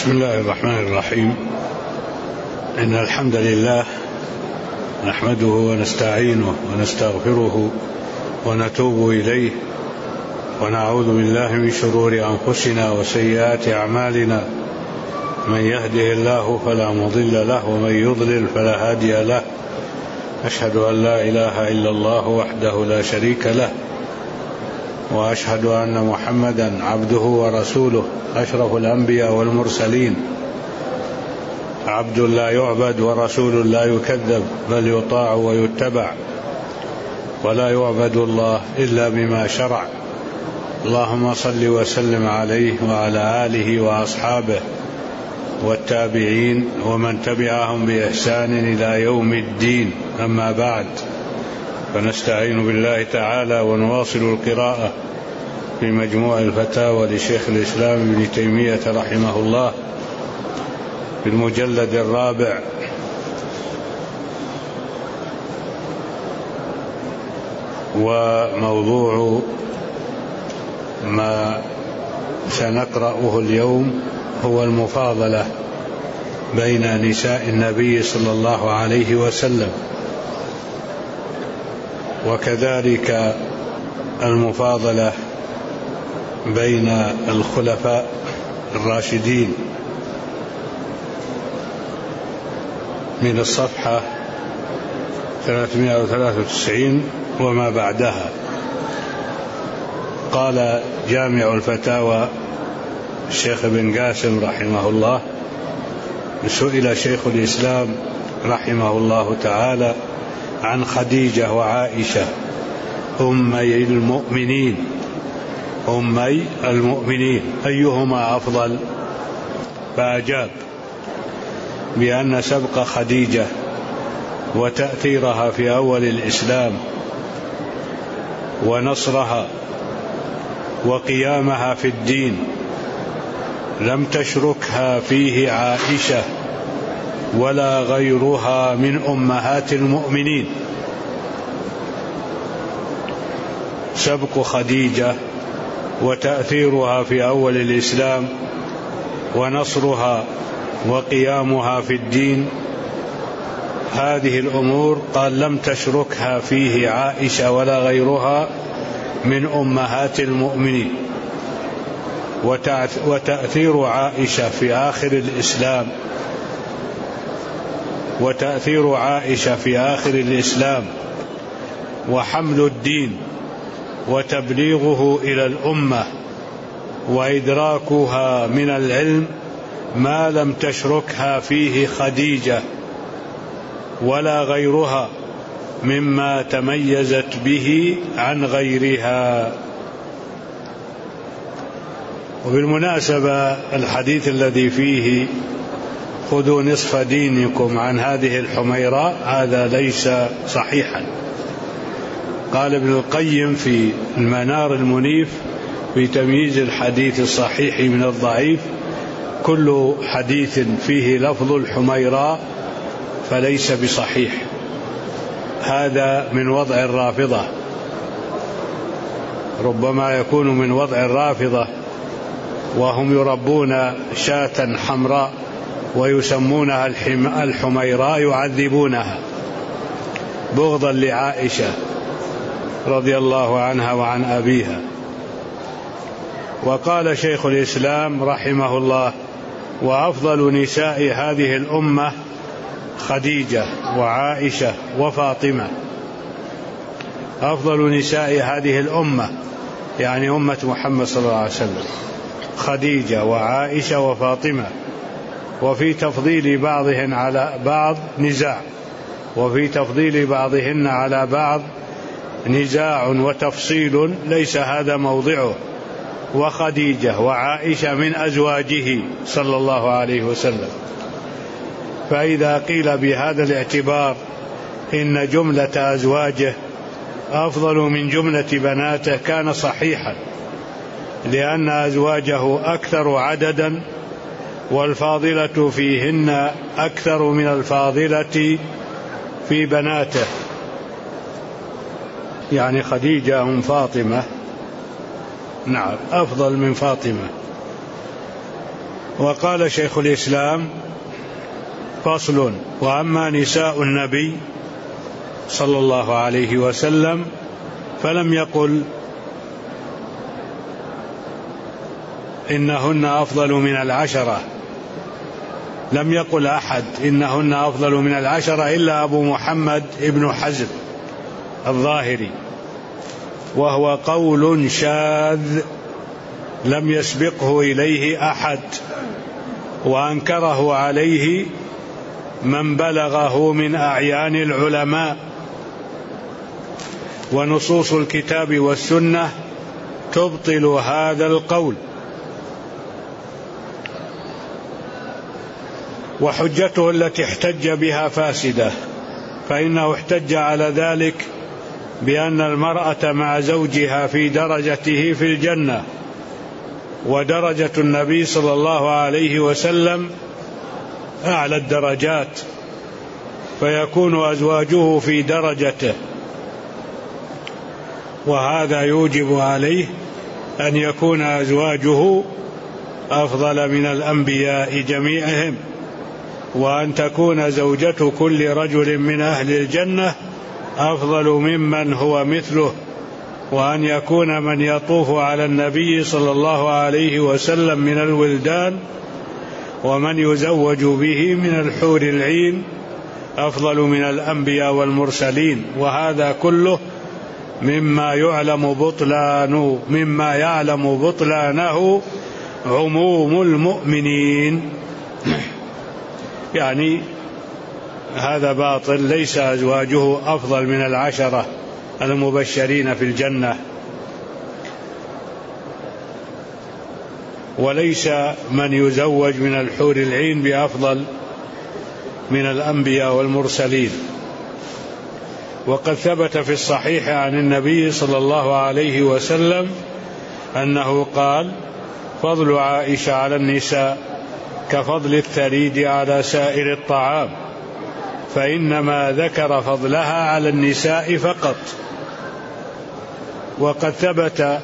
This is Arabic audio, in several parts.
بسم الله الرحمن الرحيم. إن الحمد لله نحمده ونستعينه ونستغفره ونتوب إليه ونعوذ بالله من شرور أنفسنا وسيئات أعمالنا. من يهده الله فلا مضل له ومن يضلل فلا هادي له. أشهد أن لا إله إلا الله وحده لا شريك له، وأشهد أن محمدا عبده ورسوله أشرف الأنبياء والمرسلين، عبد لا يعبد ورسول لا يكذب، بل يطاع ويتبع، ولا يعبد الله إلا بما شرع. اللهم صل وسلم عليه وعلى آله وأصحابه والتابعين ومن تبعهم بإحسان إلى يوم الدين. أما بعد، فنستعين بالله تعالى ونواصل القراءة في مجموع الفتاوى لشيخ الإسلام ابن تيمية رحمه الله في المجلد الرابع، وموضوع ما سنقرأه اليوم هو المفاضلة بين نساء النبي صلى الله عليه وسلم، وكذلك المفاضلة بين الخلفاء الراشدين، من الصفحة 393 وما بعدها. قال جامع الفتاوى الشيخ ابن قاسم رحمه الله: سئل شيخ الإسلام رحمه الله تعالى عن خديجة وعائشة أمي المؤمنين أيهما أفضل؟ فأجاب بأن سبق خديجة وتأثيرها في أول الإسلام ونصرها وقيامها في الدين لم تشركها فيه عائشة ولا غيرها من أمهات المؤمنين. سبق خديجة وتأثيرها في أول الإسلام ونصرها وقيامها في الدين، هذه الأمور قال لم تشركها فيه عائشة ولا غيرها من أمهات المؤمنين. وتأثير عائشة في آخر الإسلام وحمل الدين وتبليغه إلى الأمة وإدراكها من العلم ما لم تشركها فيه خديجة ولا غيرها مما تميزت به عن غيرها. وبالمناسبة الحديث الذي فيه خذوا نصف دينكم عن هذه الحميراء هذا ليس صحيحا. قال ابن القيم في المنار المنيف في تمييز الحديث الصحيح من الضعيف: كل حديث فيه لفظ الحميراء فليس بصحيح. هذا من وضع الرافضة، ربما يكون من وضع الرافضة، وهم يربون شاة حمراء ويسمونها الحميراء، يعذبونها بغضا لعائشة رضي الله عنها وعن أبيها. وقال شيخ الإسلام رحمه الله: وأفضل نساء هذه الأمة خديجة وعائشة وفاطمة. أفضل نساء هذه الأمة يعني أمة محمد صلى الله عليه وسلم خديجة وعائشة وفاطمة. وفي تفضيل بعضهن على بعض نزاع، وفي تفضيل بعضهن على بعض نزاع وتفصيل ليس هذا موضعه. وخديجة وعائشة من أزواجه صلى الله عليه وسلم، فإذا قيل بهذا الاعتبار إن جملة أزواجه أفضل من جملة بناته كان صحيحا، لأن أزواجه أكثر عددا والفاضلة فيهن أكثر من الفاضلة في بناته. يعني خديجة أم فاطمة، نعم، أفضل من فاطمة. وقال شيخ الإسلام: فصل: وأما نساء النبي صلى الله عليه وسلم فلم يقل إنهن أفضل من العشرة، لم يقل أحد إنهن أفضل من العشرة إلا أبو محمد ابن حزم الظاهري، وهو قول شاذ لم يسبقه إليه أحد، وأنكره عليه من بلغه من أعيان العلماء، ونصوص الكتاب والسنة تبطل هذا القول. وحجته التي احتج بها فاسدة، فإنه احتج على ذلك بأن المرأة مع زوجها في درجته في الجنة، ودرجة النبي صلى الله عليه وسلم أعلى الدرجات، فيكون أزواجه في درجته، وهذا يوجب عليه أن يكون أزواجه أفضل من الأنبياء جميعهم، وأن تكون زوجة كل رجل من أهل الجنة أفضل ممن هو مثله، وأن يكون من يطوف على النبي صلى الله عليه وسلم من الولدان ومن يزوج به من الحور العين أفضل من الأنبياء والمرسلين. وهذا كله مما يعلم بطلانه عموم المؤمنين. يعني هذا باطل، ليس أزواجه أفضل من العشرة المبشرين في الجنة، وليس من يزوج من الحور العين بأفضل من الأنبياء والمرسلين. وقد ثبت في الصحيح عن النبي صلى الله عليه وسلم أنه قال: فضل عائشة على النساء كفضل الثريد على سائر الطعام، فإنما ذكر فضلها على النساء فقط. وقد ثبت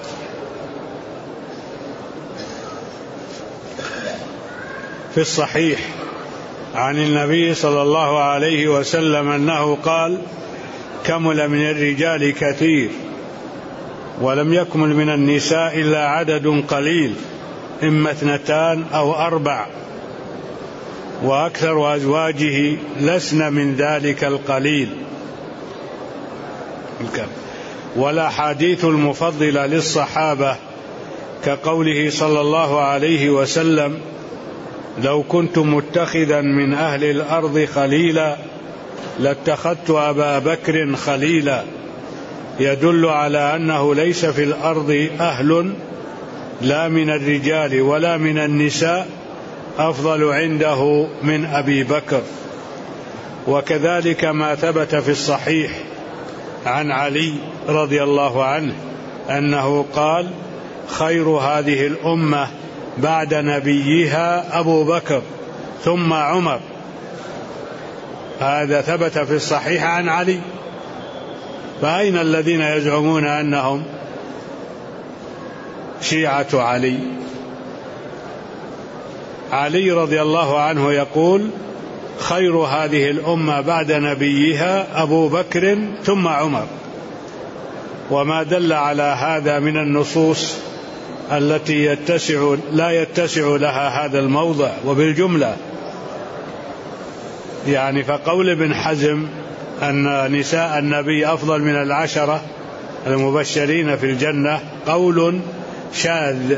في الصحيح عن النبي صلى الله عليه وسلم أنه قال: كمل من الرجال كثير ولم يكمل من النساء إلا عدد قليل، إما 2 أو 4، وأكثر أزواجه لسن من ذلك القليل. والأحاديث المفضلة للصحابة كقوله صلى الله عليه وسلم: لو كنت متخذا من أهل الأرض خليلا لاتخذت أبا بكر خليلا، يدل على أنه ليس في الأرض أهل لا من الرجال ولا من النساء أفضل عنده من أبي بكر. وكذلك ما ثبت في الصحيح عن علي رضي الله عنه أنه قال: خير هذه الأمة بعد نبيها أبو بكر ثم عمر. هذا ثبت في الصحيح عن علي. فأين الذين يزعمون أنهم شيعة علي؟ علي رضي الله عنه يقول: خير هذه الأمة بعد نبيها أبو بكر ثم عمر. وما دل على هذا من النصوص التي لا يتسع لها هذا الموضع. وبالجملة يعني فقول ابن حزم أن نساء النبي أفضل من العشرة المبشرين في الجنة قول شاذ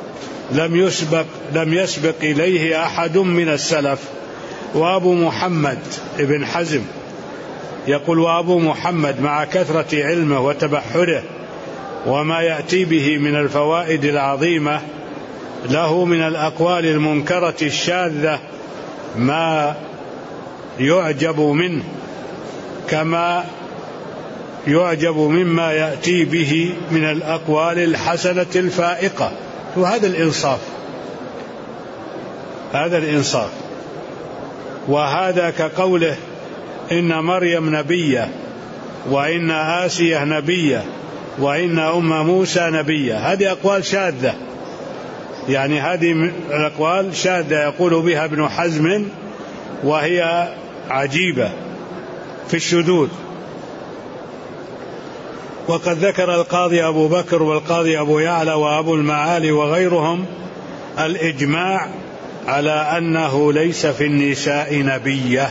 لم يسبق إليه أحد من السلف. وأبو محمد ابن حزم يقول: وأبو محمد مع كثرة علمه وتبحره وما يأتي به من الفوائد العظيمة له من الأقوال المنكرة الشاذة ما يعجب منه، كما يعجب مما يأتي به من الأقوال الحسنة الفائقة. وهذا الإنصاف. وهذا كقوله: إن مريم نبية، وإن آسية نبية، وإن أم موسى نبية. هذه أقوال شاذة يعني هذه الأقوال شاذة يقول بها ابن حزم وهي عجيبة في الشذوذ. وقد ذكر القاضي أبو بكر والقاضي أبو يعلى وأبو المعالي وغيرهم الإجماع على أنه ليس في النساء نبية،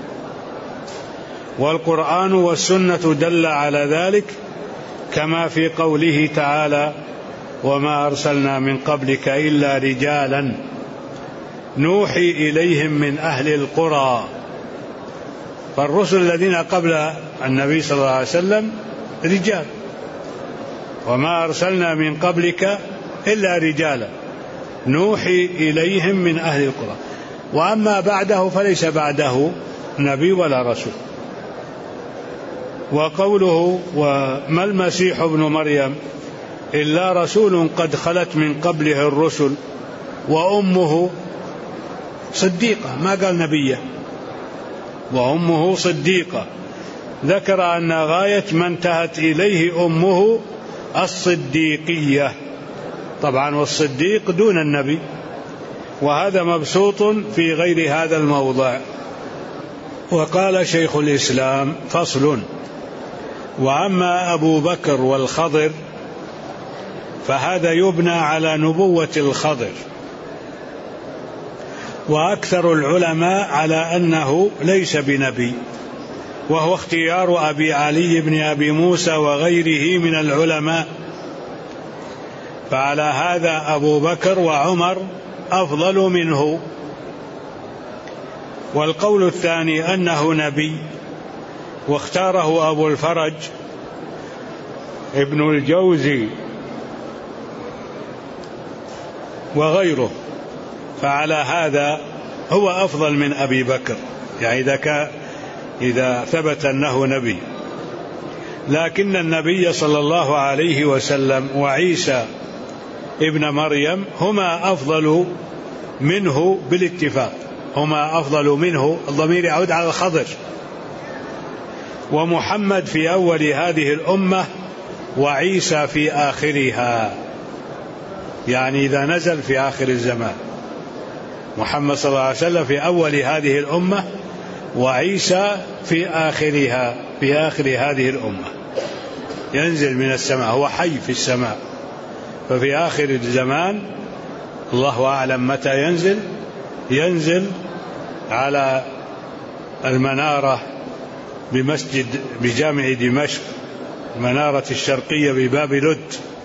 والقرآن والسنة دل على ذلك، كما في قوله تعالى: وما أرسلنا من قبلك إلا رجالا نوحي إليهم من أهل القرى. فالرسل الذين قبل النبي صلى الله عليه وسلم رجال، وما أرسلنا من قبلك إلا رجالا نوحي إليهم من أهل القرى. وأما بعده فليس بعده نبي ولا رسول. وقوله: وما المسيح ابن مريم إلا رسول قد خلت من قبله الرسل وأمه صديقة، ما قال نبية، وأمه صديقة. ذكر أن غاية ما انتهت إليه أمه الصديقية، طبعا والصديق دون النبي، وهذا مبسوط في غير هذا الموضع. وقال شيخ الإسلام: فصل: وأما أبو بكر والخضر فهذا يبنى على نبوة الخضر، وأكثر العلماء على أنه ليس بنبي، وهو اختيار أبي علي بن أبي موسى وغيره من العلماء. فعلى هذا أبو بكر وعمر أفضل منه. والقول الثاني أنه نبي، واختاره أبو الفرج ابن الجوزي وغيره، فعلى هذا هو أفضل من أبي بكر، يعني إذا ثبت أنه نبي. لكن النبي صلى الله عليه وسلم وعيسى ابن مريم هما أفضل منه بالاتفاق، هما أفضل منه، الضمير يعود على الخضر. ومحمد في أول هذه الأمة وعيسى في آخرها، يعني إذا نزل في آخر الزمان. محمد صلى الله عليه وسلم في أول هذه الأمة، وعيسى في آخرها، في آخر هذه الأمة، ينزل من السماء، هو حي في السماء. ففي آخر الزمان الله أعلم متى ينزل على المنارة بجامع دمشق، المنارة الشرقية بباب لد.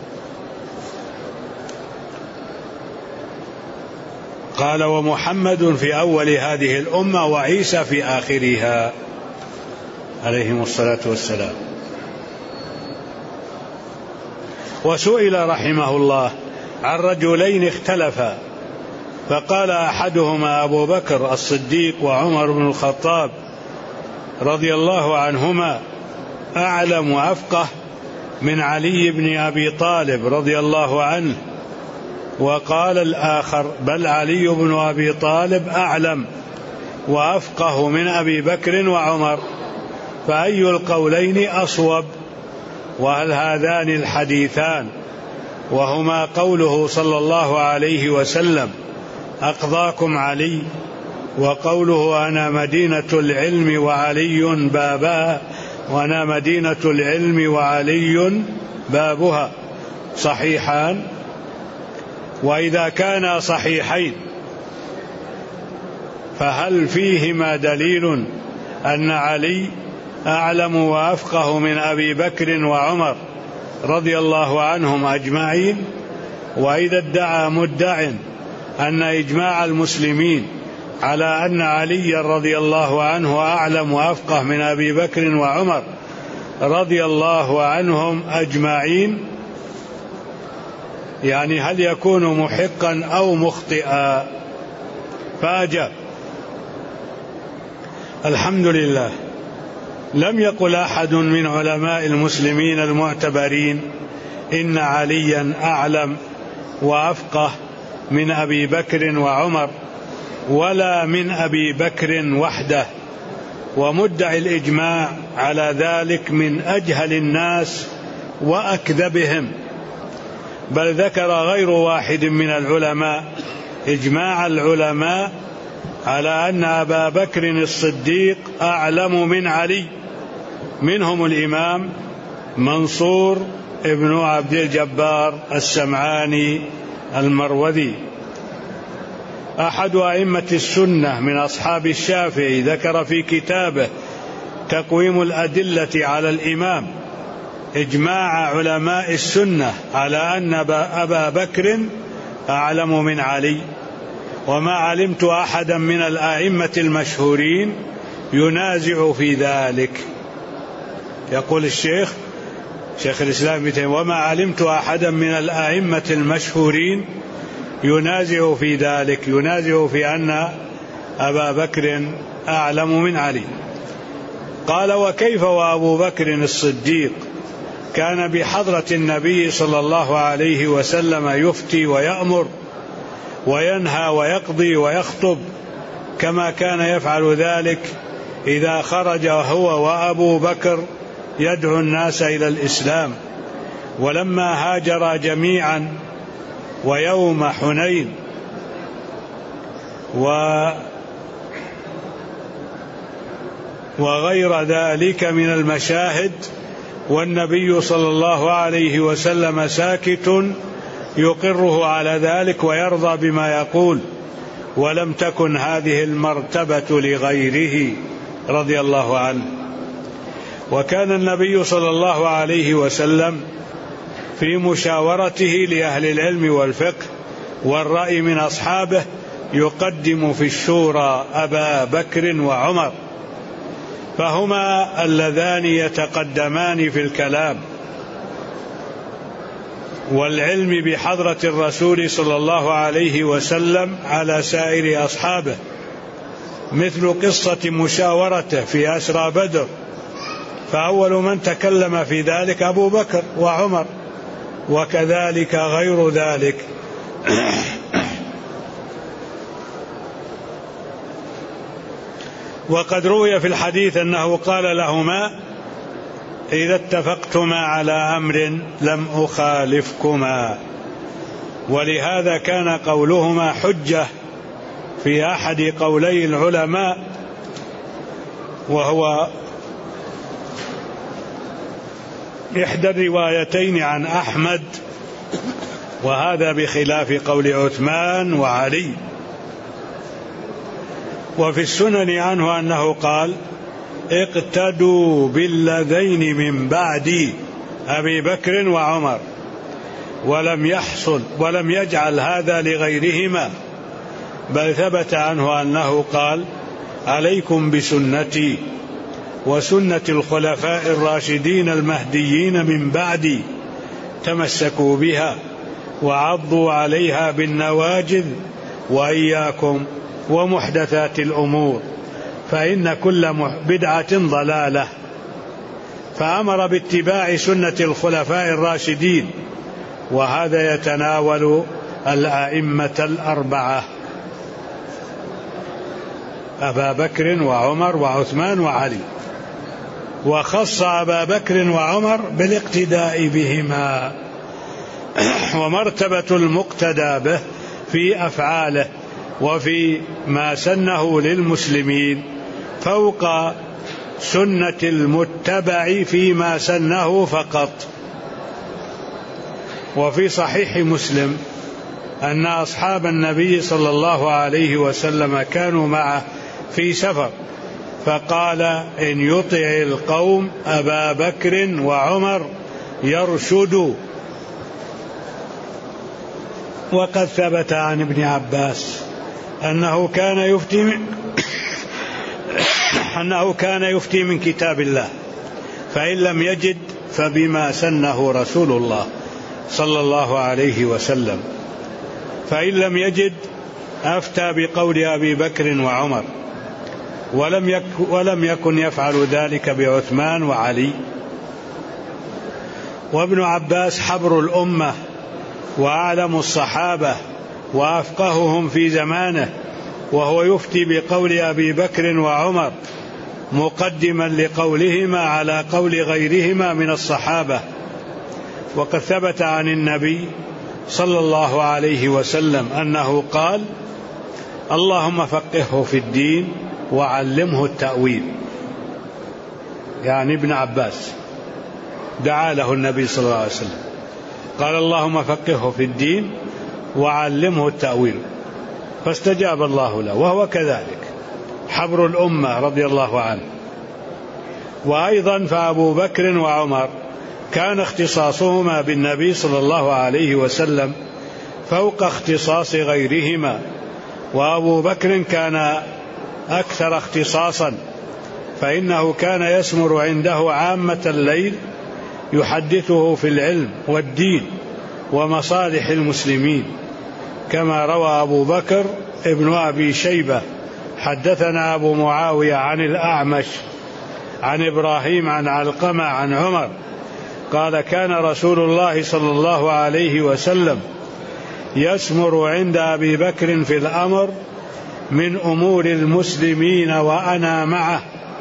قال: ومحمد في أول هذه الأمة وعيسى في آخرها عليهم الصلاة والسلام. وسئل رحمه الله عن رجلين اختلفا، فقال أحدهما أبو بكر الصديق وعمر بن الخطاب رضي الله عنهما أعلم وأفقه من علي بن أبي طالب رضي الله عنه. وقال الآخر: بل علي بن أبي طالب أعلم وأفقه من أبي بكر وعمر، فأي القولين أصوب؟ وهل هذان الحديثان وهما قوله صلى الله عليه وسلم: أقضاكم علي، وقوله: أنا مدينة العلم وعلي بابها، وأنا مدينة العلم وعلي بابها، صحيحان؟ وإذا كانا صحيحين فهل فيهما دليل أن علي أعلم وأفقه من أبي بكر وعمر رضي الله عنهم أجمعين؟ وإذا ادعى مدع أن إجماع المسلمين على أن علي رضي الله عنه أعلم وأفقه من أبي بكر وعمر رضي الله عنهم أجمعين، يعني هل يكون محقا أو مخطئا؟ فأجاب: الحمد لله، لم يقل أحد من علماء المسلمين المعتبرين إن عليا أعلم وأفقه من أبي بكر وعمر، ولا من أبي بكر وحده، ومدعي الإجماع على ذلك من أجهل الناس وأكذبهم. بل ذكر غير واحد من العلماء إجماع العلماء على أن أبا بكر الصديق أعلم من علي، منهم الإمام منصور ابن عبد الجبار السمعاني المروذي أحد أئمة السنة من أصحاب الشافعي، ذكر في كتابه تقويم الأدلة على الإمام إجماع علماء السنة على أن أبا بكر أعلم من علي، وما علمت أحدا من الآئمة المشهورين ينازع في ذلك. يقول الشيخ الإسلام ابن تيمية: وما علمت أحدا من الآئمة المشهورين ينازع في ذلك، ينازع في أن أبا بكر أعلم من علي. قال: وكيف وأبو بكر الصديق كان بحضرة النبي صلى الله عليه وسلم يفتي ويأمر وينهى ويقضي ويخطب، كما كان يفعل ذلك إذا خرج هو وأبو بكر يدعو الناس إلى الإسلام، ولما هاجر جميعا ويوم حنين وغير ذلك من المشاهد، والنبي صلى الله عليه وسلم ساكت يقره على ذلك ويرضى بما يقول، ولم تكن هذه المرتبة لغيره رضي الله عنه. وكان النبي صلى الله عليه وسلم في مشاورته لأهل العلم والفقه والرأي من أصحابه يقدم في الشورى أبا بكر وعمر، فهما اللذان يتقدمان في الكلام والعلم بحضرة الرسول صلى الله عليه وسلم على سائر أصحابه، مثل قصة مشاورته في أسرى بدر، فأول من تكلم في ذلك أبو بكر وعمر، وكذلك غير ذلك. وقد روي في الحديث أنه قال لهما: إذا اتفقتما على أمر لم أخالفكما. ولهذا كان قولهما حجة في أحد قولي العلماء، وهو إحدى الروايتين عن أحمد، وهذا بخلاف قول عثمان وعلي. وفي السنن عنه أنه قال: اقتدوا بالذين من بعدي أبي بكر وعمر، ولم يجعل هذا لغيرهما، بل ثبت عنه أنه قال: عليكم بسنتي وسنة الخلفاء الراشدين المهديين من بعدي، تمسكوا بها وعضوا عليها بالنواجذ، وإياكم ومحدثات الأمور، فإن كل بدعة ضلالة. فأمر باتباع سنة الخلفاء الراشدين، وهذا يتناول الأئمة الأربعة: أبا بكر وعمر وعثمان وعلي، وخص أبا بكر وعمر بالاقتداء بهما، ومرتبة المقتدى به في أفعاله وفي ما سنه للمسلمين فوق سنة المتبع فيما سنه فقط. وفي صحيح مسلم أن أصحاب النبي صلى الله عليه وسلم كانوا معه في سفر، فقال: إن يطع القوم أبا بكر وعمر يرشدوا. وقد ثبت عن ابن عباس أنه كان يفتي من كتاب الله، فإن لم يجد فبما سنه رسول الله صلى الله عليه وسلم، فإن لم يجد أفتى بقول أبي بكر وعمر، ولم يكن يفعل ذلك بعثمان وعلي. وابن عباس حبر الأمة وأعلم الصحابة وأفقههم في زمانه، وهو يفتي بقول أبي بكر وعمر مقدما لقولهما على قول غيرهما من الصحابة. وقد ثبت عن النبي صلى الله عليه وسلم أنه قال: اللهم فقهه في الدين وعلمه التأويل. يعني ابن عباس دعا له النبي صلى الله عليه وسلم، قال: اللهم فقهه في الدين وعلمه التأويل، فاستجاب الله له، وهو كذلك حبر الأمة رضي الله عنه. وأيضا فأبو بكر وعمر كان اختصاصهما بالنبي صلى الله عليه وسلم فوق اختصاص غيرهما، وأبو بكر كان أكثر اختصاصا، فإنه كان يسمر عنده عامة الليل يحدثه في العلم والدين ومصالح المسلمين، كما روى أبو بكر ابن أبي شيبة: حدثنا أبو معاوية عن الأعمش عن إبراهيم عن علقمة عن عمر قال: كان رسول الله صلى الله عليه وسلم يسمر عند أبي بكر في الأمر من أمور المسلمين وأنا معه.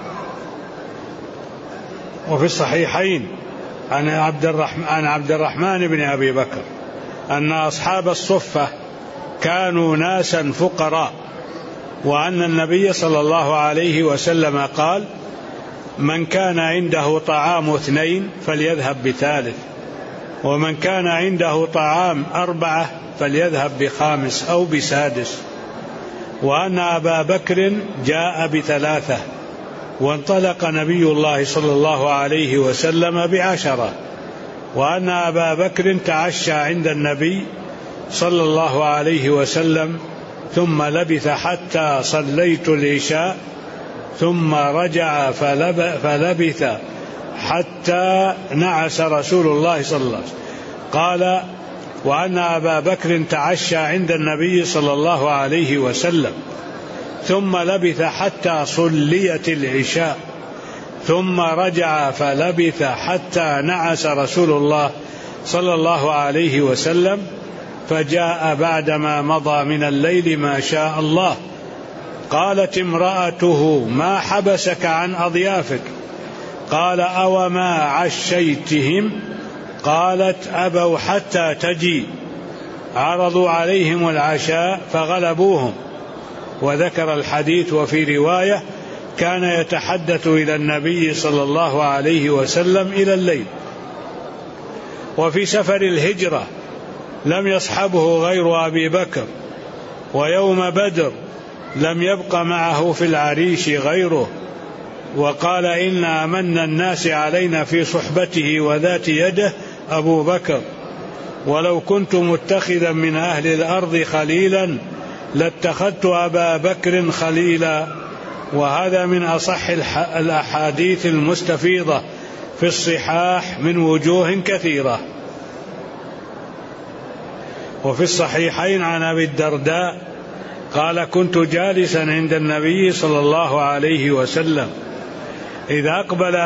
وفي الصحيحين عن عبد الرحمن بن أبي بكر أن أصحاب الصفة كانوا ناسا فقراء، وأن النبي صلى الله عليه وسلم قال: من كان عنده طعام 2 فليذهب ب3، ومن كان عنده طعام 4 فليذهب ب5 أو ب6، وأن أبا بكر جاء ب3، وانطلق نبي الله صلى الله عليه وسلم ب10، وأن أبا بكر تعشى عند النبي صلى الله عليه وسلم ثم لبث حتى صليت العشاء ثم رجع فلبث حتى نعس رسول الله صلى الله عليه وسلم. قال: وأن أبا بكر تعشى عند النبي صلى الله عليه وسلم ثم لبث حتى صليت العشاء ثم رجع فلبث حتى نعس رسول الله صلى الله عليه وسلم، فجاء بعدما مضى من الليل ما شاء الله. قالت امرأته: ما حبسك عن أضيافك؟ قال: أو ما عشيتهم؟ قالت: أبوا حتى تجي. عرضوا عليهم العشاء فغلبوهم. وذكر الحديث وفي رواية: كان يتحدث إلى النبي صلى الله عليه وسلم إلى الليل. وفي سفر الهجرة لم يصحبه غير أبي بكر، ويوم بدر لم يبق معه في العريش غيره، وقال: إن أمن الناس علينا في صحبته وذات يده أبو بكر، ولو كنت متخذا من أهل الأرض خليلا لاتخذت أبا بكر خليلا. وهذا من أصح الأحاديث المستفيضة في الصحاح من وجوه كثيرة. وفي الصحيحين عن أبي الدرداء قال: كنت جالسا عند النبي صلى الله عليه وسلم إذا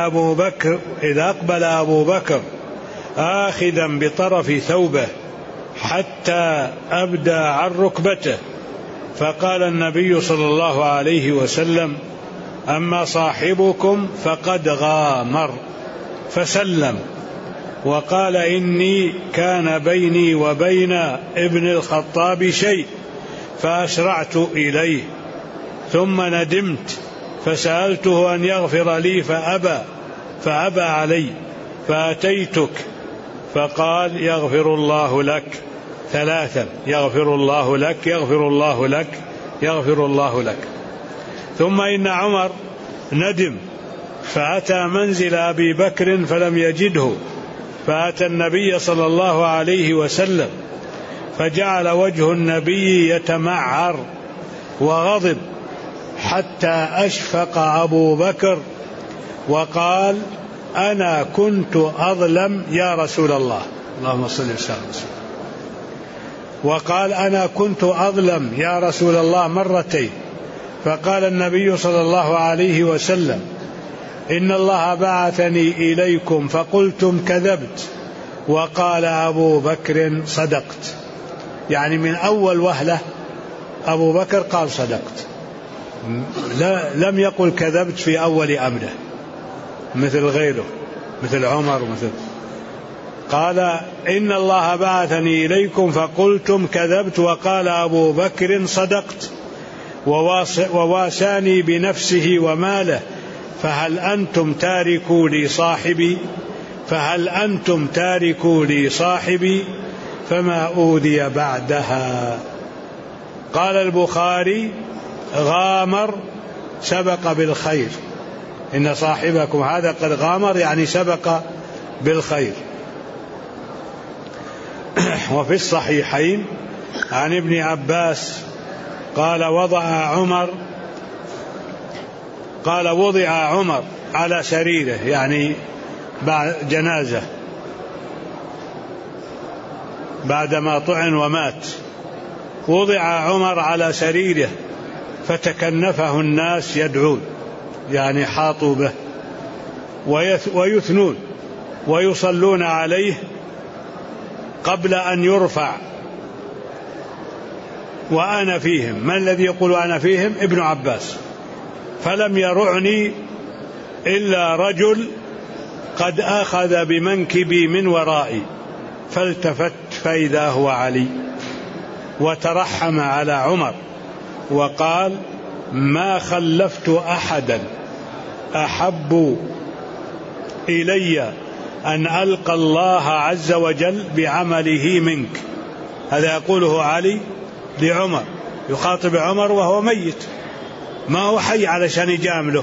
أقبل أبو بكر آخذا بطرف ثوبه حتى أبدى عن ركبته، فقال النبي صلى الله عليه وسلم: أما صاحبكم فقد غامر، فسلم وقال: إني كان بيني وبين ابن الخطاب شيء فأسرعت إليه، ثم ندمت فسألته أن يغفر لي فأبى علي، فأتيتك فقال: يغفر الله لك 3، يغفر الله لك، يغفر الله لك، يغفر الله لك. ثم إن عمر ندم فأتى منزل أبي بكر فلم يجده، فأتى النبي صلى الله عليه وسلم، فجعل وجه النبي يتمعر وغضب حتى أشفق أبو بكر وقال: أنا كنت أظلم يا رسول الله. اللهم صل وسلم. وقال: أنا كنت أظلم يا رسول الله مرتين. فقال النبي صلى الله عليه وسلم: إن الله بعثني إليكم فقلتم كذبت. وقال أبو بكر: صدقت. يعني من أول وهلة أبو بكر قال صدقت، لم يقل كذبت في أول أمره مثل غيره، مثل عمر قال إن الله بعثني إليكم فقلتم كذبت، وقال أبو بكر صدقت، وواساني بنفسه وماله، فهل أنتم تاركوا لي صاحبي فما أوذي بعدها. قال البخاري غامر سبق بالخير، إن صاحبكم هذا قد غامر يعني سبق بالخير. وفي الصحيحين عن ابن عباس قال وضع عمر على سريره، يعني بعد جنازة بعدما طعن ومات، وضع عمر على سريره فتكنفه الناس يدعون، يعني حاطوا به ويثنون ويصلون عليه قبل أن يرفع، وأنا فيهم. من الذي يقول أنا فيهم؟ ابن عباس. فلم يرعني إلا رجل قد أخذ بمنكبي من ورائي، فالتفت فإذا هو علي، وترحم على عمر وقال ما خلفت أحدا أحب إلي أن ألقى الله عز وجل بعمله منك. هذا يقوله علي لعمر، يخاطب عمر وهو ميت، ما هو حي علشان يجامله.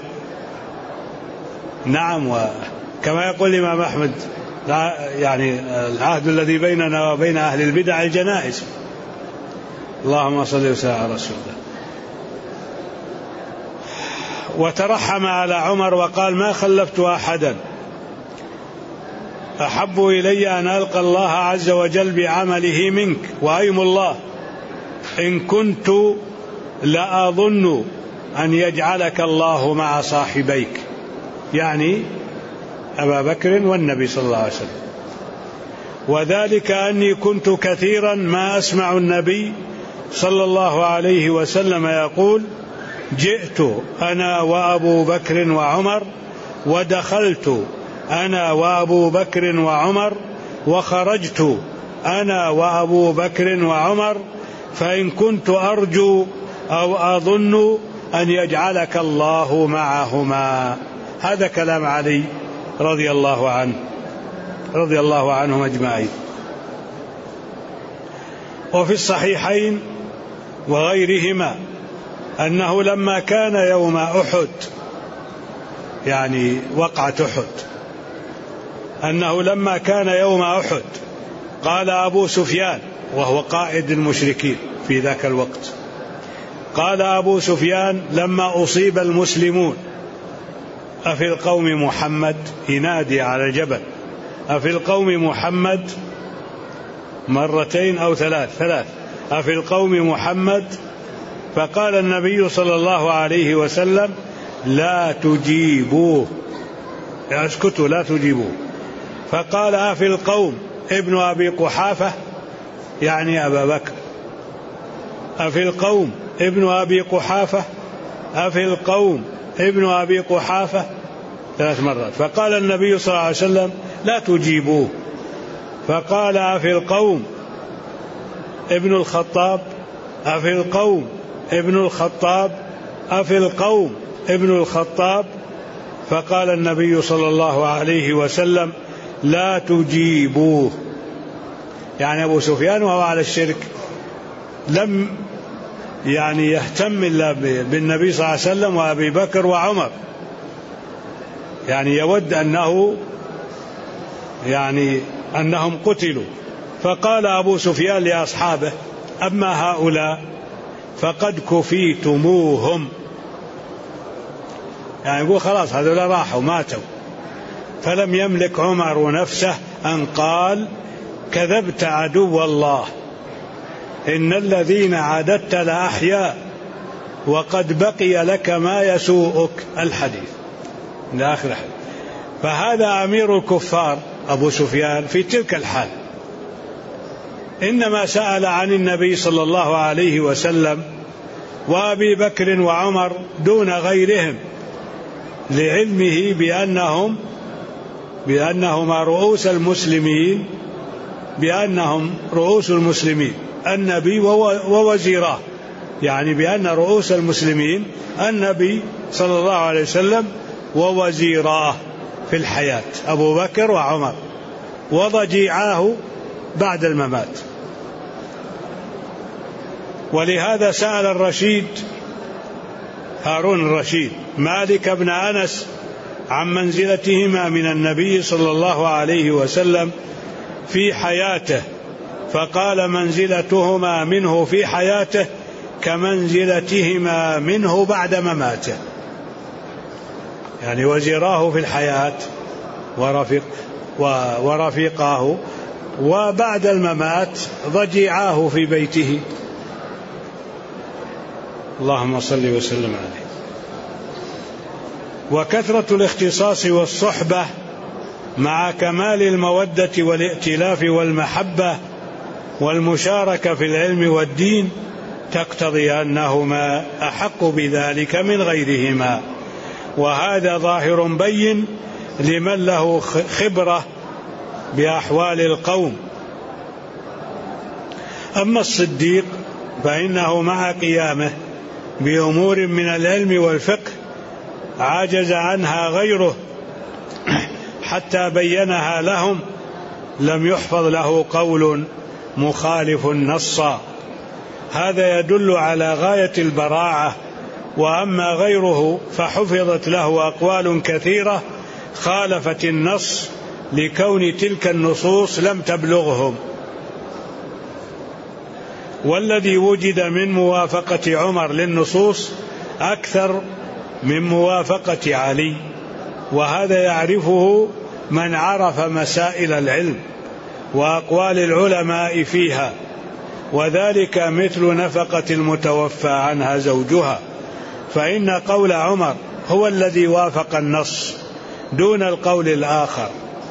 نعم، وكما يقول الإمام أحمد يعني العهد الذي بيننا وبين أهل البدع الجنائز. اللهم صل وسلم على رسول الله. وترحم على عمر وقال ما خلفت أحدا أحب إلي أن ألقى الله عز وجل بعمله منك، وأيم الله إن كنت لأظن أن يجعلك الله مع صاحبيك، يعني أبا بكر والنبي صلى الله عليه وسلم. وذلك أني كنت كثيرا ما أسمع النبي صلى الله عليه وسلم يقول جئت أنا وأبو بكر وعمر، ودخلت أنا وأبو بكر وعمر، وخرجت أنا وأبو بكر وعمر، فإن كنت أرجو أو أظن أن يجعلك الله معهما. هذا كلام علي رضي الله عنهم أجمعين. وفي الصحيحين وغيرهما أنه لما كان يوم أحد، يعني وقعة أحد، أنه لما كان يوم أحد قال أبو سفيان وهو قائد المشركين في ذاك الوقت، قال أبو سفيان لما أصيب المسلمون أفي القوم محمد، ينادي على الجبل أفي القوم محمد مرتين أو ثلاث أفي القوم محمد، فقال النبي صلى الله عليه وسلم لا تجيبوه، اسكتوا لا تجيبوه. فقال أفي القوم ابن أبي قحافة، يعني أبا بكر، أفي القوم ابن أبي قحافة، أفي القوم ابن أبي قحافة 3 مرات. فقال النبي صلى الله عليه وسلم لا تجيبوه. فقال أفي القوم ابن الخطاب، أفي القوم ابن الخطاب، أفي القوم ابن الخطاب. فقال النبي صلى الله عليه وسلم لا تجيبوه. يعني أبو سفيان وهو على الشرك لم يعني يهتم إلا بالنبي صلى الله عليه وسلم وأبي بكر وعمر، يعني يود أنهم قتلوا. فقال أبو سفيان لأصحابه أما هؤلاء فقد كفيتموهم، يعني يقول خلاص هذول راحوا ماتوا. فلم يملك عمر نفسه أن قال كذبت عدو الله، إن الذين عاددت لأحياء وقد بقي لك ما يسوءك، الحديث إلى آخر حديث. فهذا أمير الكفار أبو سفيان في تلك الحال إنما سأل عن النبي صلى الله عليه وسلم وأبي بكر وعمر دون غيرهم، لعلمه بأنهما رؤوس المسلمين بأنهم رؤوس المسلمين النبي ووزيراه، يعني بأن رؤوس المسلمين النبي صلى الله عليه وسلم ووزيراه في الحياة أبو بكر وعمر، وضجيعاه بعد الممات. ولهذا سأل الرشيد هارون الرشيد مالك بن أنس عن منزلتهما من النبي صلى الله عليه وسلم في حياته، فقال منزلتهما منه في حياته كمنزلتهما منه بعد مماته، يعني وزيراه في الحياة ورفيقاه، وبعد الممات ضجيعاه في بيته. اللهم صل وسلم عليه. وكثرة الاختصاص والصحبة مع كمال المودة والائتلاف والمحبة والمشاركة في العلم والدين تقتضي أنهما أحق بذلك من غيرهما، وهذا ظاهر بين لمن له خبرة بأحوال القوم. أما الصديق فإنه مع قيامه بأمور من العلم والفقه عجز عنها غيره حتى بينها لهم لم يحفظ له قول مخالف نصا، هذا يدل على غاية البراعة. وأما غيره فحفظت له أقوال كثيرة خالفت النص لكون تلك النصوص لم تبلغهم. والذي وجد من موافقة عمر للنصوص أكثر من موافقة علي، وهذا يعرفه من عرف مسائل العلم وأقوال العلماء فيها، وذلك مثل نفقة المتوفى عنها زوجها، فإن قول عمر هو الذي وافق النص دون القول الآخر.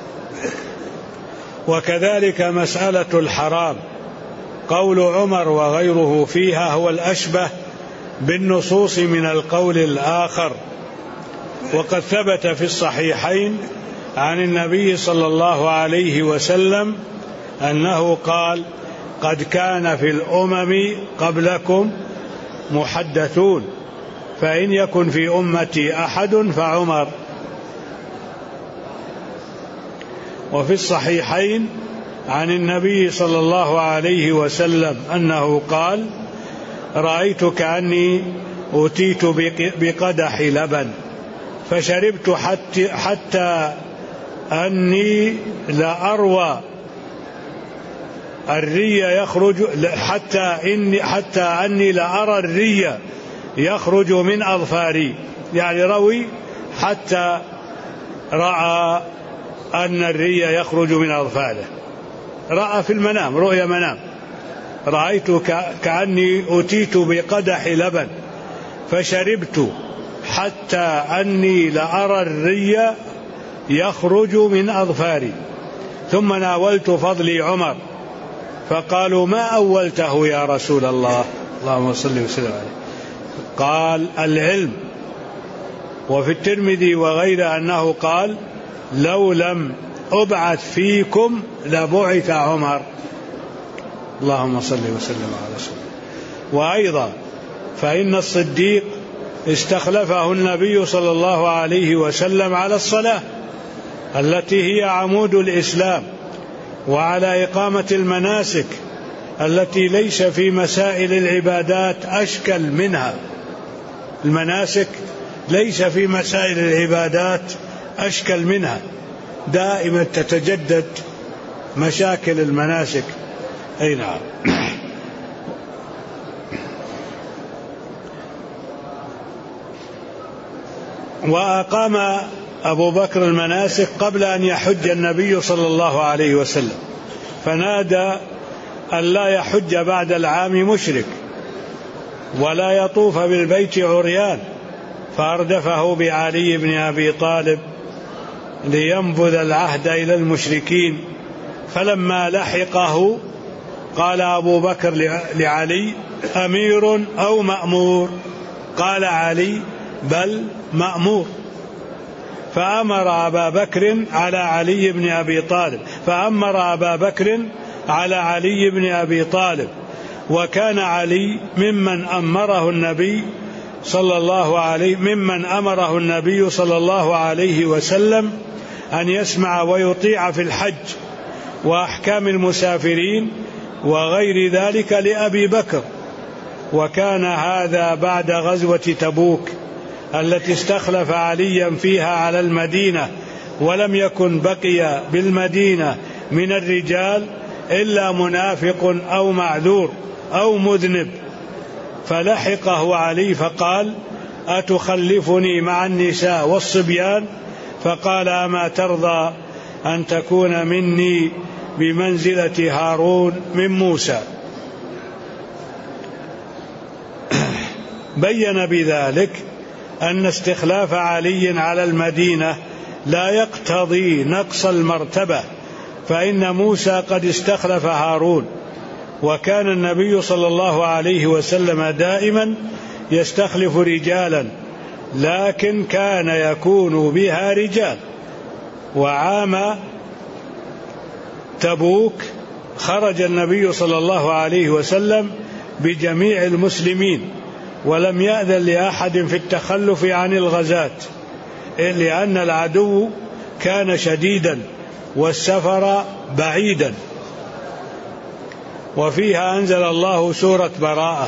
وكذلك مسألة الحرام قول عمر وغيره فيها هو الأشبه بالنصوص من القول الآخر. وقد ثبت في الصحيحين عن النبي صلى الله عليه وسلم أنه قال: قد كان في الأمم قبلكم محدثون، فإن يكن في أمتي أحد فعمر. وفي الصحيحين عن النبي صلى الله عليه وسلم أنه قال: رأيت كأني أتيت بقدح لبن فشربت حتى أني لأروى الري يخرج حتى أني لأرى الري يخرج من أظفاري، يعني روي حتى رأى أن الري يخرج من أظفاره، رأى في المنام رؤيا منام. رأيت كأني أتيت بقدح لبن فشربت حتى أني لأرى الري يخرج من أظفاري، ثم ناولت فضلي عمر فقالوا: ما أولته يا رسول الله؟ اللهم صل وسلم عليه. قال: العلم. وفي الترمذي وغيره أنه قال: لو لم أبعث فيكم لبعث عمر. اللهم صل وسلم على رسول الله. وأيضا فإن الصديق استخلفه النبي صلى الله عليه وسلم على الصلاة التي هي عمود الإسلام، وعلى إقامة المناسك التي ليس في مسائل العبادات أشكل منها. المناسك ليس في مسائل العبادات أشكل منها، دائما تتجدد مشاكل المناسك. أي نعم. وأقام أبو بكر المناسك قبل أن يحج النبي صلى الله عليه وسلم، فنادى أن لا يحج بعد العام مشرك ولا يطوف بالبيت عريان، فأردفه بعلي بن أبي طالب لينبذ العهد إلى المشركين. فلما لحقه قال أبو بكر لعلي: أمير أو مأمور؟ قال علي: بل مأمور. فأمر أبا بكر على علي بن أبي طالب، فأمر أبا بكر على علي بن أبي طالب. وكان علي ممن أمره النبي صلى الله عليه وسلم أن يسمع ويطيع في الحج وأحكام المسافرين وغير ذلك لأبي بكر. وكان هذا بعد غزوة تبوك التي استخلف عليا فيها على المدينة، ولم يكن بقي بالمدينة من الرجال إلا منافق أو معذور أو مذنب، فلحقه علي فقال: أتخلفني مع النساء والصبيان؟ فقال: أما ترضى أن تكون مني بمنزلة هارون من موسى؟ بين بذلك أن استخلاف علي على المدينة لا يقتضي نقص المرتبة، فإن موسى قد استخلف هارون، وكان النبي صلى الله عليه وسلم دائما يستخلف رجالا، لكن كان يكون بها رجال. وعام تبوك خرج النبي صلى الله عليه وسلم بجميع المسلمين، ولم يأذن لأحد في التخلف عن الغزاة، لأن العدو كان شديدا والسفر بعيدا. وفيها أنزل الله سورة براءة.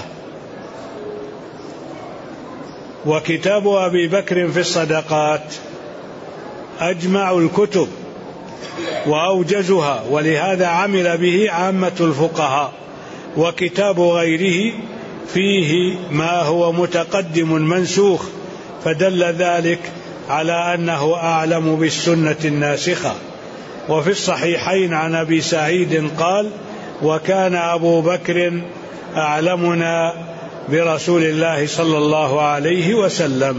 وكتاب أبي بكر في الصدقات أجمع الكتب وأوجزها، ولهذا عمل به عامة الفقهاء. وكتاب غيره فيه ما هو متقدم منسوخ، فدل ذلك على أنه أعلم بالسنة الناسخة. وفي الصحيحين عن أبي سعيد قال: وكان أبو بكر أعلمنا برسول الله صلى الله عليه وسلم.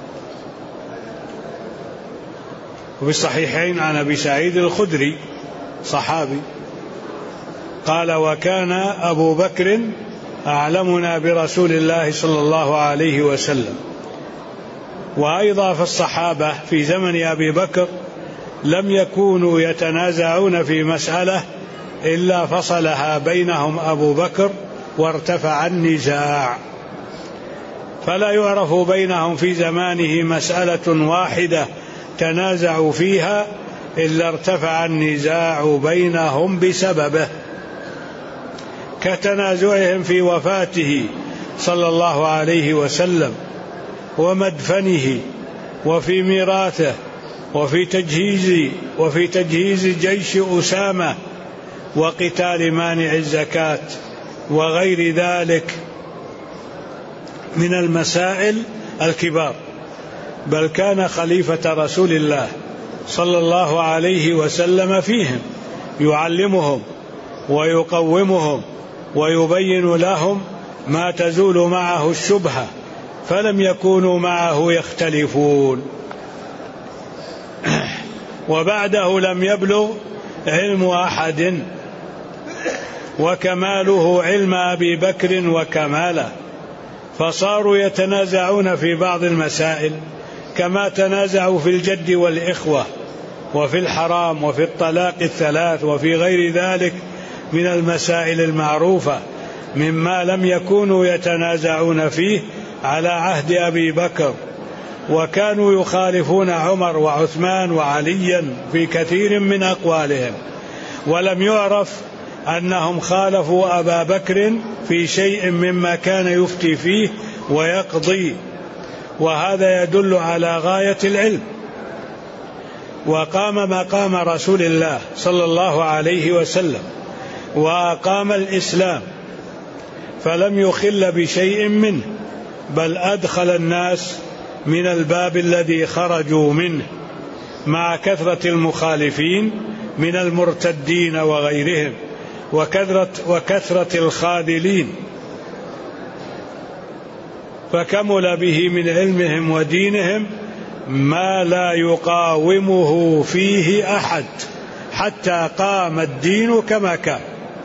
وفي الصحيحين عن أبي سعيد الخدري صحابي قال: وكان أبو بكر أعلمنا برسول الله صلى الله عليه وسلم. وأيضا في الصحابة في زمن أبي بكر لم يكونوا يتنازعون في مسألة إلا فصلها بينهم أبو بكر وارتفع النزاع، فلا يعرف بينهم في زمانه مسألة واحدة تنازعوا فيها إلا ارتفع النزاع بينهم بسببه، كتنازعهم في وفاته صلى الله عليه وسلم ومدفنه وفي ميراثه وفي تجهيز جيش أسامة وقتال مانع الزكاة وغير ذلك من المسائل الكبار. بل كان خليفة رسول الله صلى الله عليه وسلم فيهم يعلمهم ويقومهم ويبين لهم ما تزول معه الشبهة، فلم يكونوا معه يختلفون. وبعده لم يبلغ علم أحد، وكماله علم أبي بكر وكماله، فصاروا يتنازعون في بعض المسائل كما تنازعوا في الجد والإخوة وفي الحرام وفي الطلاق الثلاث وفي غير ذلك من المسائل المعروفة مما لم يكونوا يتنازعون فيه على عهد أبي بكر. وكانوا يخالفون عمر وعثمان وعليا في كثير من أقوالهم، ولم يعرف أنهم خالفوا أبا بكر في شيء مما كان يفتي فيه ويقضي، وهذا يدل على غاية العلم. وقام مقام رسول الله صلى الله عليه وسلم وأقام الإسلام، فلم يخل بشيء منه، بل أدخل الناس من الباب الذي خرجوا منه، مع كثرة المخالفين من المرتدين وغيرهم وكثرة الخاذلين، فكمل به من علمهم ودينهم ما لا يقاومه فيه أحد حتى قام الدين كما كان.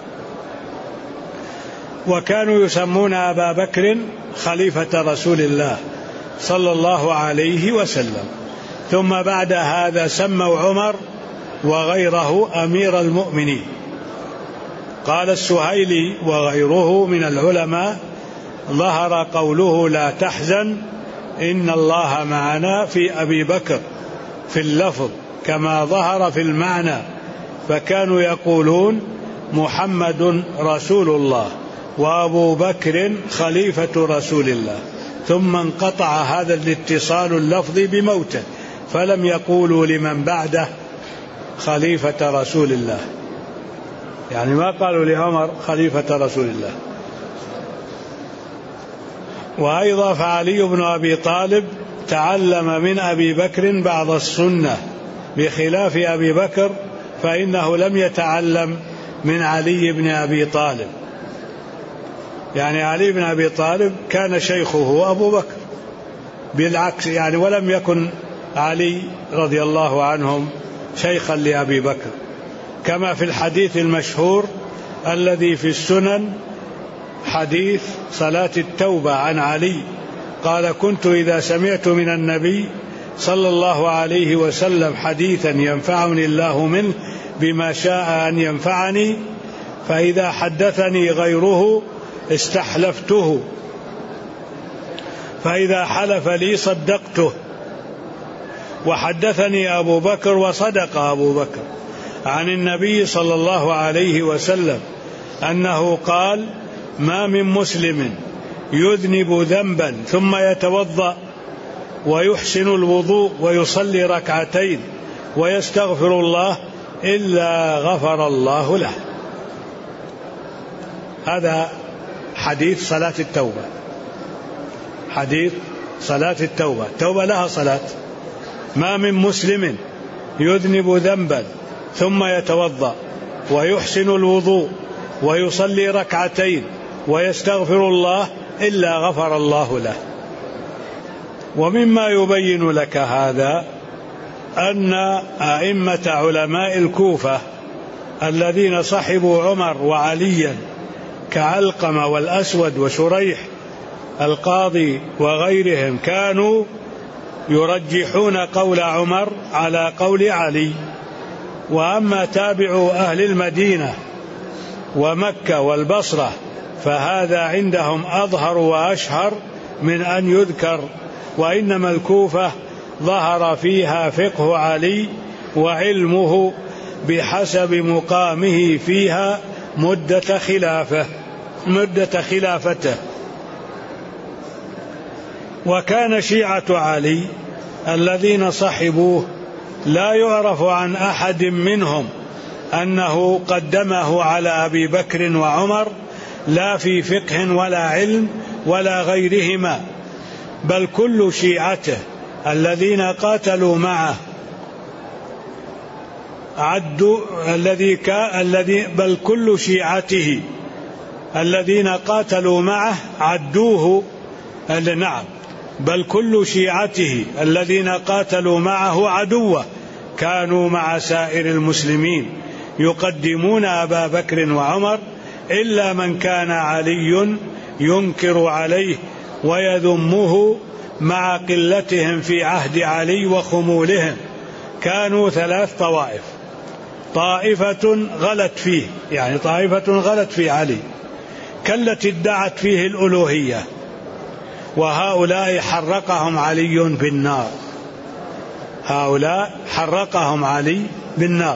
وكانوا يسمون أبا بكر خليفة رسول الله صلى الله عليه وسلم، ثم بعد هذا سموا عمر وغيره أمير المؤمنين. قال السهيلي وغيره من العلماء: ظهر قوله لا تحزن إن الله معنا في أبي بكر في اللفظ كما ظهر في المعنى، فكانوا يقولون محمد رسول الله وأبو بكر خليفة رسول الله، ثم انقطع هذا الاتصال اللفظي بموته، فلم يقولوا لمن بعده خليفة رسول الله، يعني ما قالوا لعمر خليفة رسول الله. وأيضا فعلي بن أبي طالب تعلم من أبي بكر بعض السنة بخلاف أبي بكر، فإنه لم يتعلم من علي بن أبي طالب، يعني علي بن أبي طالب كان شيخه أبو بكر بالعكس، يعني ولم يكن علي رضي الله عنهم شيخا لأبي بكر، كما في الحديث المشهور الذي في السنن حديث صلاة التوبة عن علي، قال: كنت إذا سمعت من النبي صلى الله عليه وسلم حديثا ينفعني الله منه بما شاء أن ينفعني، فإذا حدثني غيره استحلفته، فإذا حلف لي صدقته. وحدثني أبو بكر وصدق أبو بكر عن النبي صلى الله عليه وسلم أنه قال: ما من مسلم يذنب ذنبا ثم يتوضأ ويحسن الوضوء ويصلي ركعتين ويستغفر الله إلا غفر الله له. هذا حديث صلاة التوبة، حديث صلاة التوبة، التوبة لها صلاة. ما من مسلم يذنب ذنبا ثم يتوضأ ويحسن الوضوء ويصلي ركعتين ويستغفر الله إلا غفر الله له. ومما يبين لك هذا أن أئمة علماء الكوفة الذين صحبوا عمر وعليا كعلقمة والأسود وشريح القاضي وغيرهم كانوا يرجحون قول عمر على قول علي. وأما تابعوا أهل المدينة ومكة والبصرة فهذا عندهم أظهر وأشهر من أن يذكر، وإنما الكوفة ظهر فيها فقه علي وعلمه بحسب مقامه فيها مدة خلافته. وكان شيعة علي الذين صحبوه لا يعرف عن أحد منهم أنه قدمه على أبي بكر وعمر لا في فقه ولا علم ولا غيرهما، بل كل شيعته الذين قاتلوا معه بل كل شيعته الذين قاتلوا معه عدوه بل كل شيعته الذين قاتلوا معه عدوه كانوا مع سائر المسلمين يقدمون أبا بكر وعمر، إلا من كان علي ينكر عليه ويذمه مع قلتهم في عهد علي وخمولهم. كانوا 3 طوائف: طائفة غلت فيه، يعني طائفة غلت في علي كالتي ادعت فيه الألوهية، وهؤلاء حرقهم علي بالنار، هؤلاء حرقهم علي بالنار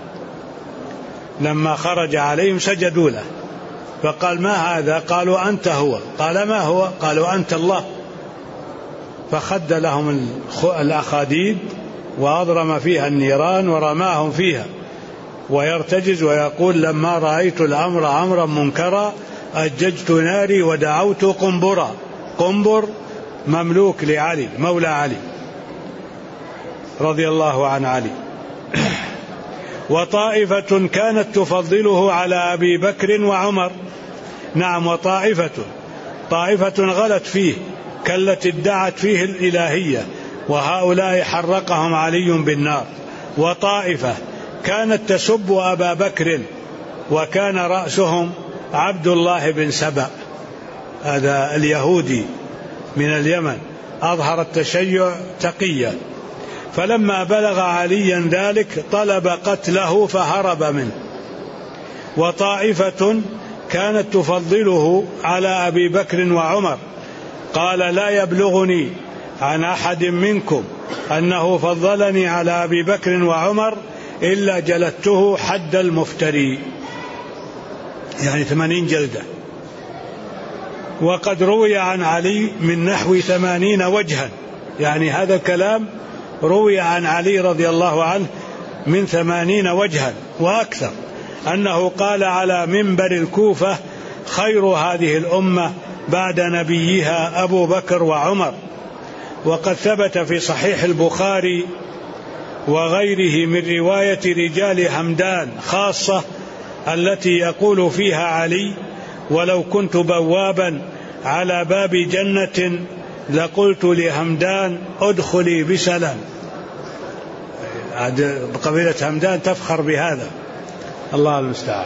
لما خرج عليهم سجدوا له، فقال: ما هذا؟ قالوا: أنت هو. قال: ما هو؟ قالوا: أنت الله. فخد لهم الأخاديد وأضرم فيها النيران ورماهم فيها، ويرتجز ويقول: لما رأيت الأمر أمرا منكرا أججت ناري ودعوت قنبرا. قنبر مملوك لعلي، مولى علي رضي الله عن علي. وطائفة كانت تفضله على أبي بكر وعمر، طائفة غلت فيه كالتي ادعت فيه الإلهية، وهؤلاء حرقهم علي بالنار. وطائفة كانت تسب أبا بكر، وكان رأسهم عبد الله بن سبأ، هذا اليهودي من اليمن أظهر التشيع تقيا، فلما بلغ عليا ذلك طلب قتله فهرب منه. وطائفة كانت تفضله على أبي بكر وعمر. قال لا يبلغني عن أحد منكم أنه فضلني على أبي بكر وعمر إلا جلدته حد المفتري، يعني 80 جلدة. وقد روي عن علي من نحو 80 وجها، يعني هذا الكلام روي عن علي رضي الله عنه من 80 وجها وأكثر، أنه قال على منبر الكوفة: خير هذه الأمة بعد نبيها أبو بكر وعمر. وقد ثبت في صحيح البخاري وغيره من رواية رجال همدان خاصة التي يقول فيها علي: ولو كنت بوابا على باب جنة لقلت لهمدان ادخلي بسلام. قبيلة همدان تفخر بهذا، الله المستعان.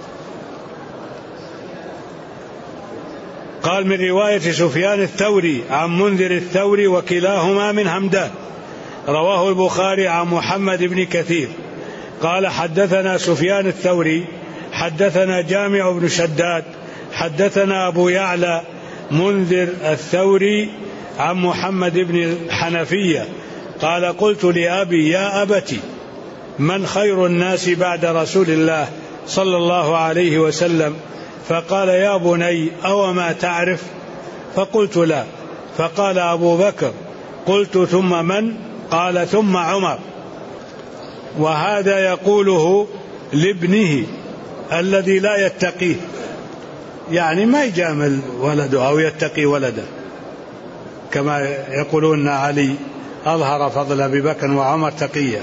قال من رواية سفيان الثوري عن منذر الثوري وكلاهما من همدان. رواه البخاري عن محمد بن كثير قال: حدثنا سفيان الثوري حدثنا جامع بن شداد حدثنا أبو يعلى منذر الثوري عن محمد بن حنفية قال: قلت لأبي: يا أبتي، من خير الناس بعد رسول الله صلى الله عليه وسلم؟ فقال: يا بني، أو ما تعرف؟ فقلت: لا. فقال: أبو بكر. قلت: ثم من؟ قال: ثم عمر. وهذا يقوله لابنه الذي لا يتقيه، يعني ما يجامل ولده أو يتقي ولده، كما يقولون علي أظهر فضل أبي بكر وعمر تقية.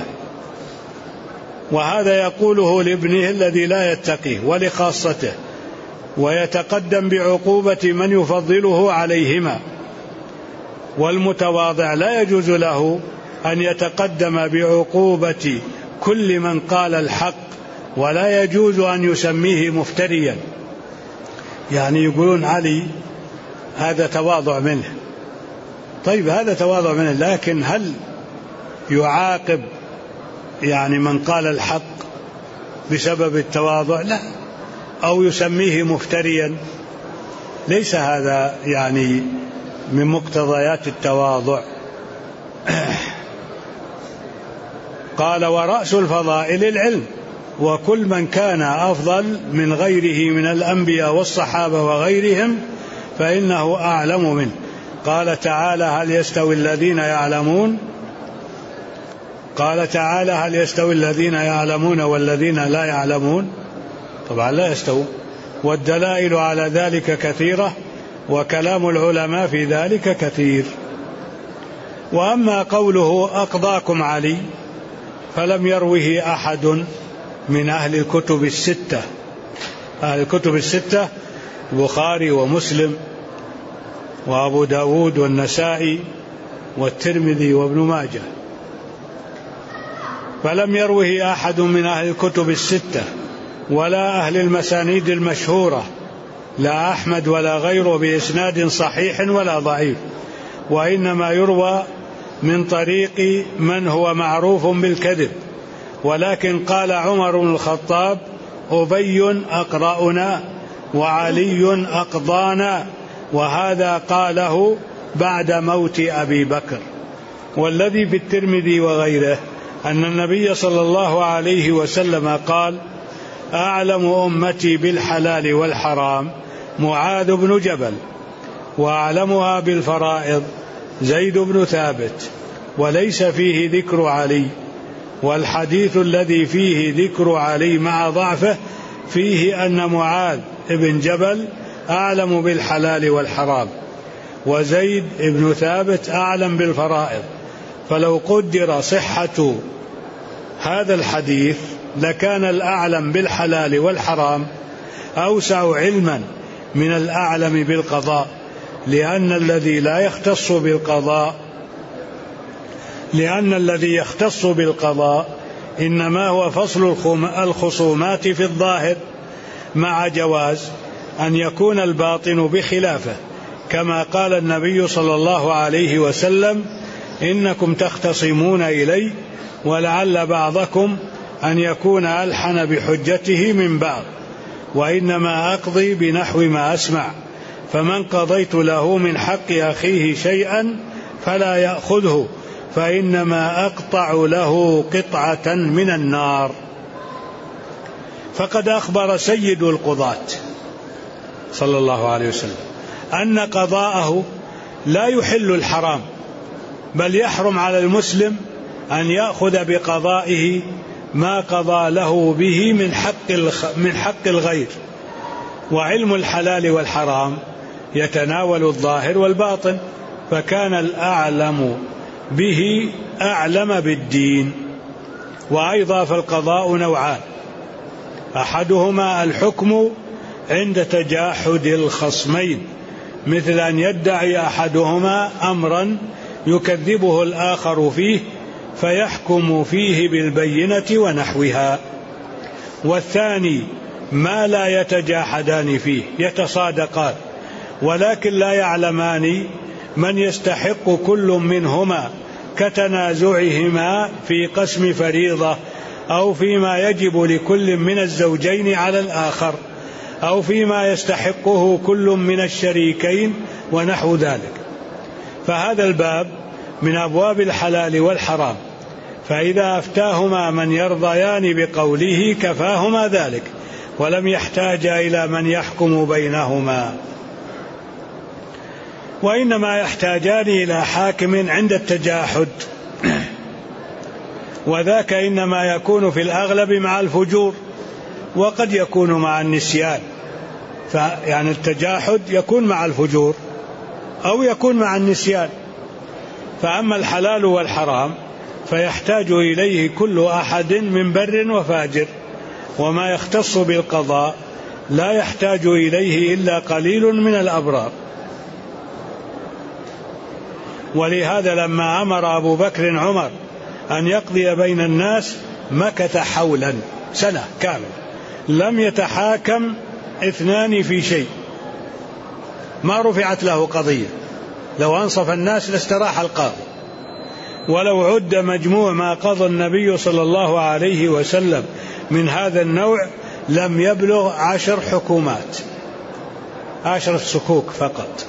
وهذا يقوله لابنه الذي لا يتقيه ولخاصته، ويتقدم بعقوبة من يفضله عليهما. والمتواضع لا يجوز له أن يتقدم بعقوبة كل من قال الحق، ولا يجوز أن يسميه مفتريا. يعني يقولون علي هذا تواضع منه، طيب هذا تواضع منه، لكن هل يعاقب يعني من قال الحق بسبب التواضع؟ لا. أو يسميه مفتريا، ليس هذا يعني من مقتضيات التواضع. قال: ورأس الفضائل العلم، وكل من كان أفضل من غيره من الأنبياء والصحابة وغيرهم فإنه أعلم منه. قال تعالى: هل يستوي الذين يعلمون؟ قال تعالى: هل يستوي الذين يعلمون والذين لا يعلمون؟ طبعا لا يستوون، والدلائل على ذلك كثيرة، وكلام العلماء في ذلك كثير. وأما قوله أقضاكم علي فلم يروه أحد من أهل الكتب الستة. أهل الكتب الستة البخاري ومسلم وأبو داود والنسائي والترمذي وابن ماجه، فلم يروه أحد من أهل الكتب الستة ولا أهل المسانيد المشهورة، لا أحمد ولا غيره بإسناد صحيح ولا ضعيف، وإنما يروى من طريق من هو معروف بالكذب. ولكن قال عمر بن الخطاب: أبي أقرأنا وعلي أقضانا، وهذا قاله بعد موت أبي بكر. والذي في الترمذي وغيره أن النبي صلى الله عليه وسلم قال: أعلم أمتي بالحلال والحرام معاذ بن جبل، وأعلمها بالفرائض زيد بن ثابت، وليس فيه ذكر علي. والحديث الذي فيه ذكر علي مع ضعفه فيه أن معاذ بن جبل أعلم بالحلال والحرام، وزيد بن ثابت أعلم بالفرائض. فلو قدر صحة هذا الحديث لكان الأعلم بالحلال والحرام أوسع علما من الأعلم بالقضاء، لأن الذي يختص بالقضاء إنما هو فصل الخصومات في الظاهر، مع جواز أن يكون الباطن بخلافه، كما قال النبي صلى الله عليه وسلم: إنكم تختصمون إلي ولعل بعضكم أن يكون ألحن بحجته من بعض، وإنما أقضي بنحو ما أسمع، فمن قضيت له من حق أخيه شيئا فلا يأخذه، فإنما أقطع له قطعة من النار. فقد أخبر سيد القضاة صلى الله عليه وسلم أن قضاءه لا يحل الحرام، بل يحرم على المسلم أن يأخذ بقضائه ما قضى له به من حق الغير. وعلم الحلال والحرام يتناول الظاهر والباطن، فكان الأعلم به أعلم بالدين. وأيضا فالقضاء نوعان: أحدهما الحكم عند تجاحد الخصمين، مثل أن يدعي أحدهما أمرا يكذبه الآخر فيه فيحكم فيه بالبينة ونحوها. والثاني ما لا يتجاحدان فيه، يتصادقان ولكن لا يعلمان من يستحق كل منهما، كتنازعهما في قسم فريضة، أو فيما يجب لكل من الزوجين على الآخر، أو فيما يستحقه كل من الشريكين ونحو ذلك. فهذا الباب من أبواب الحلال والحرام، فإذا أفتاهما من يرضيان بقوله كفاهما ذلك، ولم يحتاج إلى من يحكم بينهما. وإنما يحتاجان إلى حاكم عند التجاحد، وذاك إنما يكون في الأغلب مع الفجور، وقد يكون مع النسيان. يعني التجاحد يكون مع الفجور أو يكون مع النسيان. فأما الحلال والحرام فيحتاج إليه كل أحد من بر وفاجر، وما يختص بالقضاء لا يحتاج إليه إلا قليل من الأبرار. ولهذا لما أمر أبو بكر عمر أن يقضي بين الناس مكث حولا، سنة كاملة، لم يتحاكم اثنان في شيء، ما رفعت له قضية. لو أنصف الناس لاستراح القاضي. ولو عد مجموع ما قضى النبي صلى الله عليه وسلم من هذا النوع لم يبلغ 10 حكومات، 10 سكوك فقط،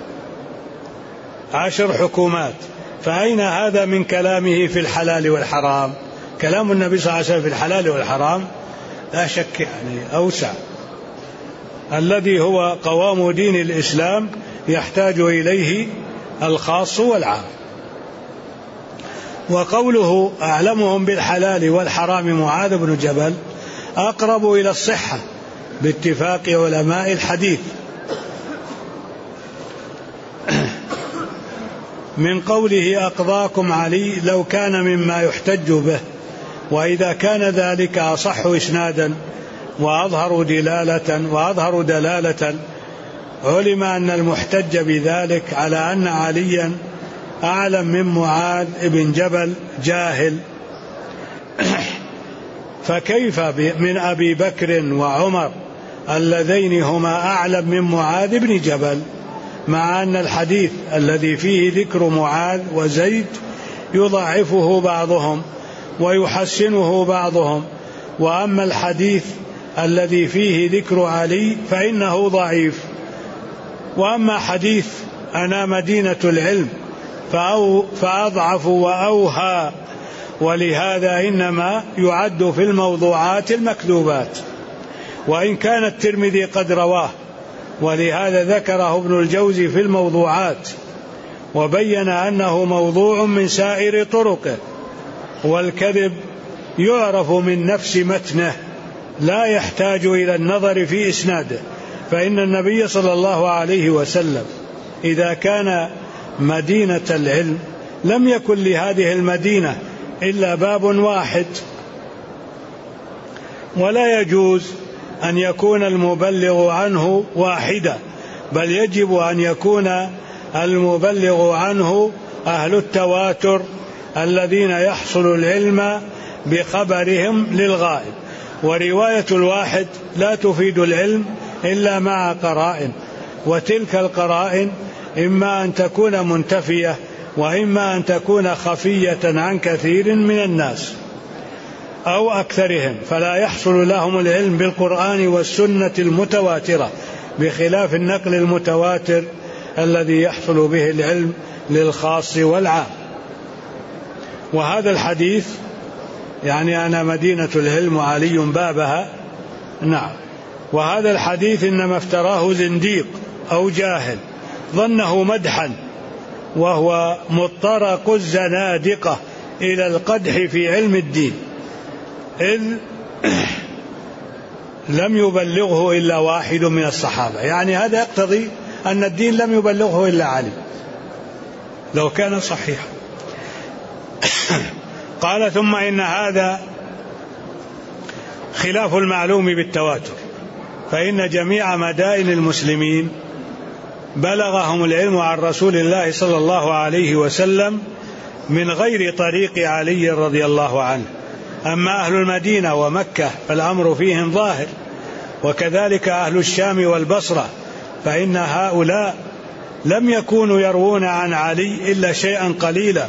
10 حكومات. فأين هذا من كلامه في الحلال والحرام؟ كلام النبي صلى الله عليه وسلم في الحلال والحرام لا شك يعني أوسع، الذي هو قوام دين الإسلام يحتاج إليه الخاص والعام. وقوله أعلمهم بالحلال والحرام معاذ بن جبل أقرب إلى الصحة باتفاق علماء الحديث، من قوله أقضاكم علي لو كان مما يحتج به، وإذا كان ذلك أصح إسنادا وأظهر دلالة علم أن المحتج بذلك على أن عليا أعلم من معاذ بن جبل جاهل. فكيف من أبي بكر وعمر اللذين هما أعلم من معاذ بن جبل، مع أن الحديث الذي فيه ذكر معاذ وزيد يضعفه بعضهم ويحسنه بعضهم، وأما الحديث الذي فيه ذكر علي فإنه ضعيف. وأما حديث أنا مدينة العلم فأضعف وأوهى، ولهذا إنما يعد في الموضوعات المكذوبات، وإن كان الترمذي قد رواه، ولهذا ذكره ابن الجوزي في الموضوعات وبين أنه موضوع من سائر طرقه، والكذب يعرف من نفس متنه لا يحتاج إلى النظر في إسناده. فإن النبي صلى الله عليه وسلم إذا كان مدينة العلم لم يكن لهذه المدينة إلا باب واحد، ولا يجوز أن يكون المبلغ عنه واحدا، بل يجب أن يكون المبلغ عنه أهل التواتر الذين يحصل العلم بخبرهم للغائب. ورواية الواحد لا تفيد العلم إلا مع قرائن، وتلك القرائن إما أن تكون منتفية وإما أن تكون خفية عن كثير من الناس. أو أكثرهم، فلا يحصل لهم العلم بالقرآن والسنة المتواترة، بخلاف النقل المتواتر الذي يحصل به العلم للخاص والعام. وهذا الحديث يعني أنا مدينة العلم وعلي بابها. نعم. وهذا الحديث إنما افتراه زنديق أو جاهل ظنه مدحا، وهو مطرق الزنادقة إلى القدح في علم الدين، إذ لم يبلغه إلا واحد من الصحابة. يعني هذا يقتضي أن الدين لم يبلغه إلا علي لو كان صحيحا. قال: ثم إن هذا خلاف المعلوم بالتواتر، فإن جميع مدائن المسلمين بلغهم العلم عن رسول الله صلى الله عليه وسلم من غير طريق علي رضي الله عنه. أما أهل المدينة ومكة فالأمر فيهم ظاهر، وكذلك أهل الشام والبصرة، فإن هؤلاء لم يكونوا يروون عن علي إلا شيئا قليلا،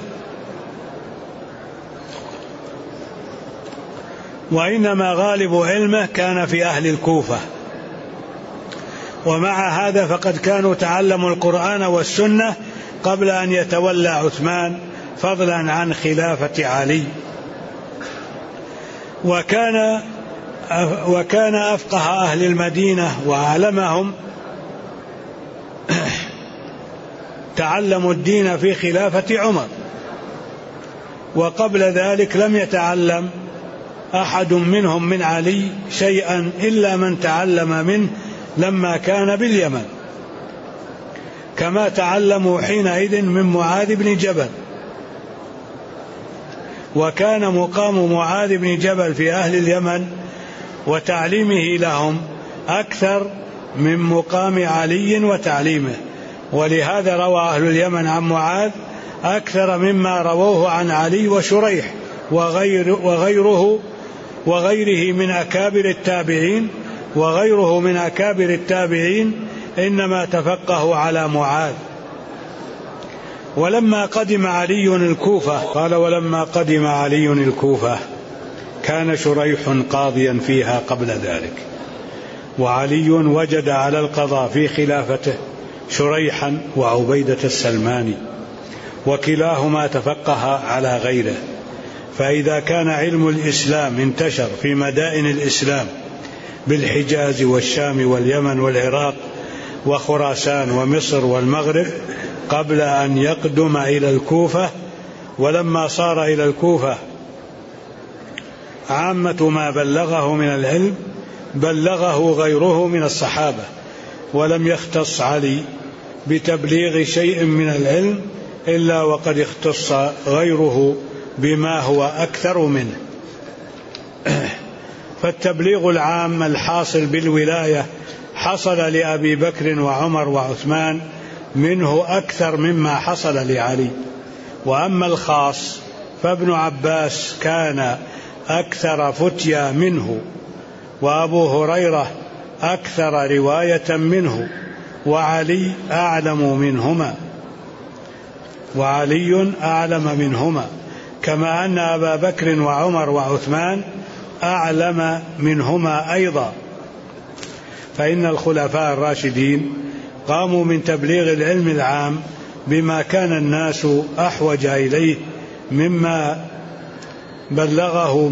وإنما غالب علمه كان في أهل الكوفة. ومع هذا فقد كانوا تعلموا القرآن والسنة قبل أن يتولى عثمان، فضلا عن خلافة علي. وكان أفقه أهل المدينة وأعلمهم تعلموا الدين في خلافة عمر، وقبل ذلك لم يتعلم أحد منهم من علي شيئا إلا من تعلم منه لما كان باليمن، كما تعلموا حينئذ من معاذ بن جبل. وكان مقام معاذ بن جبل في أهل اليمن وتعليمه لهم أكثر من مقام علي وتعليمه، ولهذا روى أهل اليمن عن معاذ أكثر مما رووه عن علي وشريح وغيره من أكابر التابعين. وغيره من أكابر التابعين إنما تفقهوا على معاذ. ولما قدم علي الكوفة، قال: ولما قدم علي الكوفة كان شريح قاضيا فيها قبل ذلك، وعلي وجد على القضاء في خلافته شريحا وعبيدة السلماني، وكلاهما تفقه على غيره. فإذا كان علم الإسلام انتشر في مدائن الإسلام بالحجاز والشام واليمن والعراق وخراسان ومصر والمغرب قبل أن يقدم إلى الكوفة، ولما صار إلى الكوفة عامة ما بلغه من العلم بلغه غيره من الصحابة، ولم يختص علي بتبليغ شيء من العلم إلا وقد اختص غيره بما هو أكثر منه. فالتبليغ العام الحاصل بالولاية حصل لأبي بكر وعمر وعثمان منه أكثر مما حصل لعلي. وأما الخاص فابن عباس كان أكثر فتيا منه، وأبو هريرة أكثر رواية منه، وعلي أعلم منهما، كما أن أبا بكر وعمر وعثمان أعلم منهما أيضا. فإن الخلفاء الراشدين قاموا من تبليغ العلم العام بما كان الناس أحوج إليه مما بلغه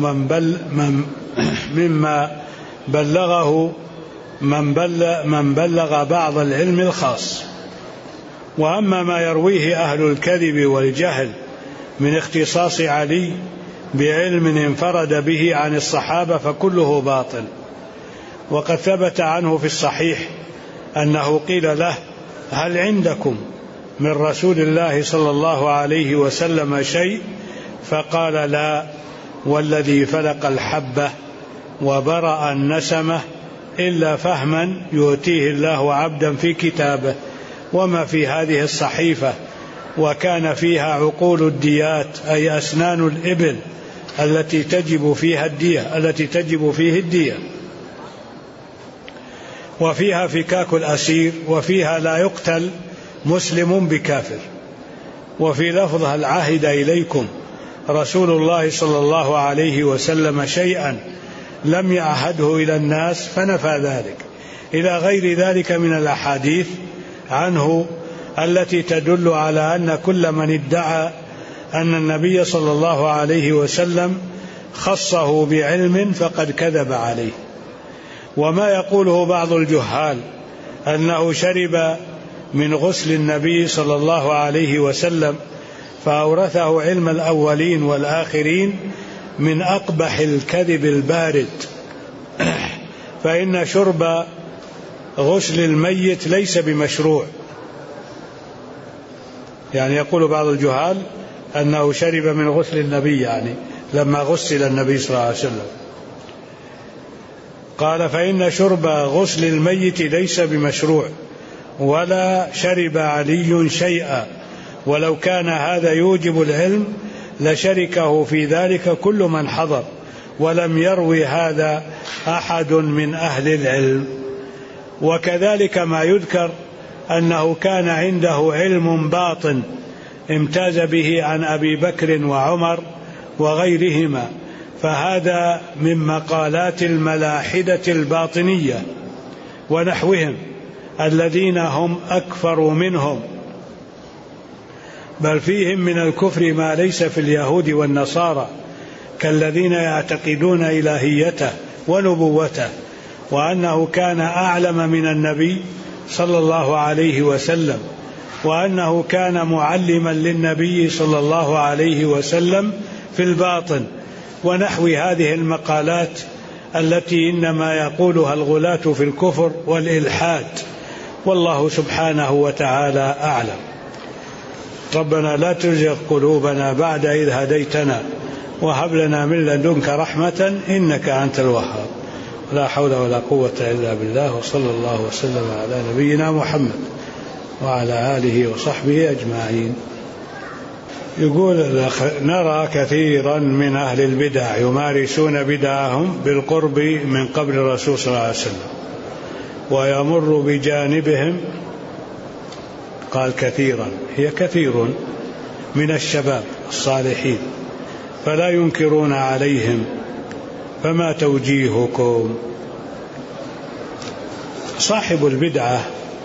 من بلغ بعض العلم الخاص. وأما ما يرويه أهل الكذب والجهل من اختصاص علي بعلم انفرد به عن الصحابة فكله باطل. وقد ثبت عنه في الصحيح أنه قيل له: هل عندكم من رسول الله صلى الله عليه وسلم شيء؟ فقال: لا، والذي فلق الحبة وبرأ النسمة إلا فهما يؤتيه الله عبدا في كتابه، وما في هذه الصحيفة وكان فيها عقول الديات، أي أسنان الإبل التي تجب فيه الدية، وفيها فكاك الأسير، وفيها لا يقتل مسلم بكافر، وفي لفظها العهد إليكم رسول الله صلى الله عليه وسلم شيئا لم يعهده إلى الناس فنفى ذلك، إلى غير ذلك من الأحاديث عنه التي تدل على أن كل من ادعى أن النبي صلى الله عليه وسلم خصه بعلم فقد كذب عليه. وما يقوله بعض الجهال أنه شرب من غسل النبي صلى الله عليه وسلم فأورثه علم الأولين والآخرين من أقبح الكذب البارد، فإن شرب غسل الميت ليس بمشروع. يعني يقول بعض الجهال أنه شرب من غسل النبي، يعني لما غسل النبي صلى الله عليه وسلم. قال فإن شرب غسل الميت ليس بمشروع، ولا شرب علي شيئا، ولو كان هذا يوجب العلم لشركه في ذلك كل من حضر، ولم يروي هذا أحد من أهل العلم. وكذلك ما يذكر أنه كان عنده علم باطن امتاز به عن أبي بكر وعمر وغيرهما، فهذا من مقالات الملاحدة الباطنية ونحوهم الذين هم أكفر منهم، بل فيهم من الكفر ما ليس في اليهود والنصارى، كالذين يعتقدون إلهيته ونبوته، وأنه كان أعلم من النبي صلى الله عليه وسلم، وأنه كان معلما للنبي صلى الله عليه وسلم في الباطن، ونحو هذه المقالات التي إنما يقولها الغلاة في الكفر والإلحاد، والله سبحانه وتعالى أعلم. ربنا لا تزغ قلوبنا بعد إذ هديتنا وهب لنا من لدنك رحمة إنك أنت الوهاب. لا حول ولا قوة إلا بالله، وصلى الله وسلم على نبينا محمد وعلى آله وصحبه أجمعين. يقول نرى كثيرا من أهل البدع يمارسون بدعهم بالقرب من قبر الرسول صلى الله عليه وسلم ويمر بجانبهم. قال كثيرا، هي كثير من الشباب الصالحين فلا ينكرون عليهم، فما توجيهكم؟ صاحب البدعة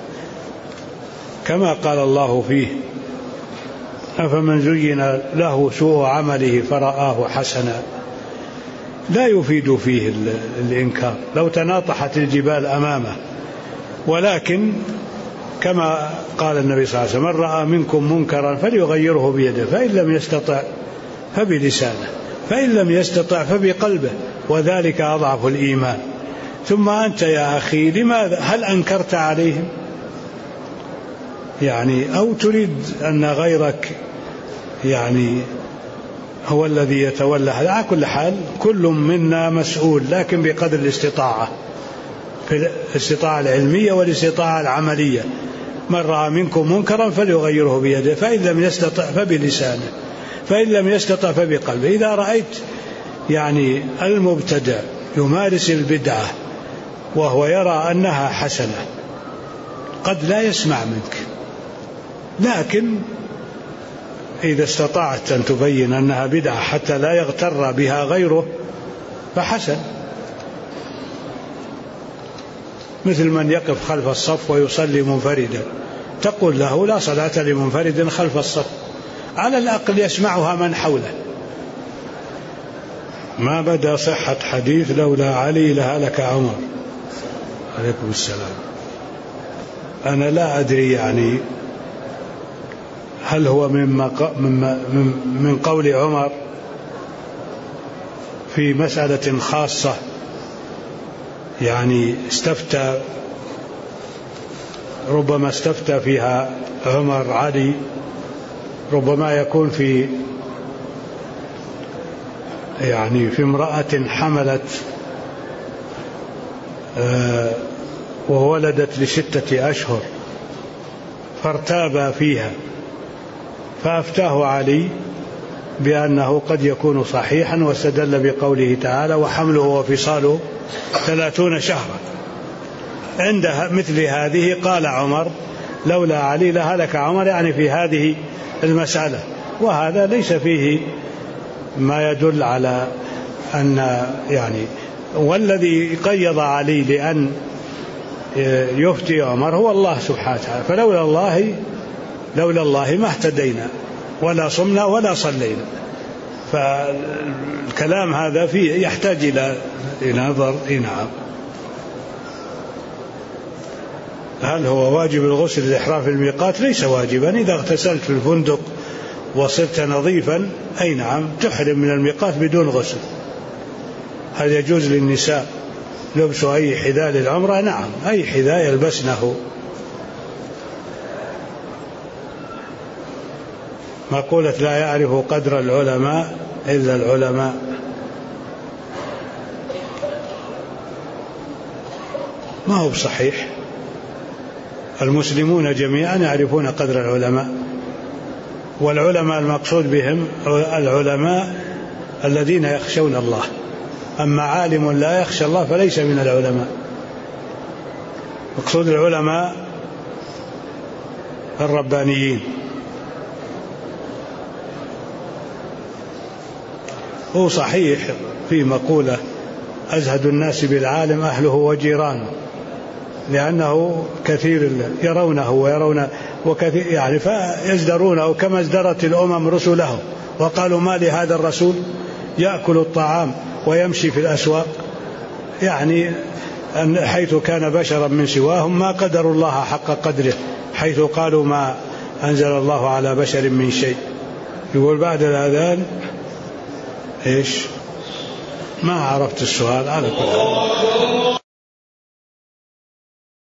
كما قال الله فيه: أفمن زين له سوء عمله فرآه حسنا، لا يفيد فيه الإنكار لو تناطحت الجبال أمامه، ولكن كما قال النبي صلى الله عليه وسلم: من رأى منكم منكرا فليغيره بيده، فإن لم يستطع فبلسانه، فإن لم يستطع فبقلبه، وذلك أضعف الإيمان. ثم أنت يا أخي لماذا؟ هل أنكرت عليهم؟ يعني أو تريد أن غيرك يعني هو الذي يتولى هذا؟ على كل حال كل منا مسؤول، لكن بقدر الاستطاعة، في الاستطاعة العلمية والاستطاعة العملية. من رأى منكم منكرا فليغيره بيده، فإن لم يستطع فبلسانه، فإن لم يستطع فبقلبه. إذا رأيت يعني المبتدع يمارس البدعة وهو يرى أنها حسنة، قد لا يسمع منك، لكن إذا استطعت أن تبين أنها بدعة حتى لا يغتر بها غيره فحسن. مثل من يقف خلف الصف ويصلي منفردا، تقول له: لا صلاة لمنفرد خلف الصف، على الأقل يسمعها من حوله. ما بدا صحة حديث لولا علي لهلك عمر. عليكم السلام. أنا لا أدري يعني هل هو من قول عمر في مسألة خاصة، يعني استفتى، ربما استفتى فيها عمر علي، ربما يكون في يعني في امرأة حملت وولدت ل6 أشهر فارتاب فيها، فأفتاه علي بأنه قد يكون صحيحا، واستدل بقوله تعالى: وحمله وفصاله 30 شهرا. عند مثل هذه قال عمر: لولا علي لهلك عمر، يعني في هذه المسألة. وهذا ليس فيه ما يدل على أن يعني. والذي قيض علي لأن يفتي عمر هو الله سبحانه وتعالى، فلولا الله ما اهتدينا ولا صمنا ولا صلينا. فالكلام هذا فيه يحتاج إلى نظر. نعم. هل هو واجب الغسل الإحرام في الميقات؟ ليس واجبا. إذا اغتسلت في الفندق وصرت نظيفا أي نعم تحرم من الميقات بدون غسل. هل يجوز للنساء لبس أي حذاء للعمرة؟ نعم، أي حذاء يلبسنه. مقولة لا يعرف قدر العلماء إلا العلماء. ما هو بصحيح. المسلمون جميعا يعرفون قدر العلماء، والعلماء المقصود بهم العلماء الذين يخشون الله. أما عالم لا يخشى الله فليس من العلماء. مقصود العلماء الربانيين. هو صحيح في مقولة أزهد الناس بالعالم أهله وجيرانه، لأنه كثير يرونه ويرون وكثير يعني فيزدرونه كما ازدرت الأمم رسلهم وقالوا ما لهذا الرسول يأكل الطعام ويمشي في الأسواق، يعني حيث كان بشرا من سواهم ما قدروا الله حق قدره، حيث قالوا ما أنزل الله على بشر من شيء. يقول بعد الأذان إيش؟ ما عرفت السؤال على كل حال.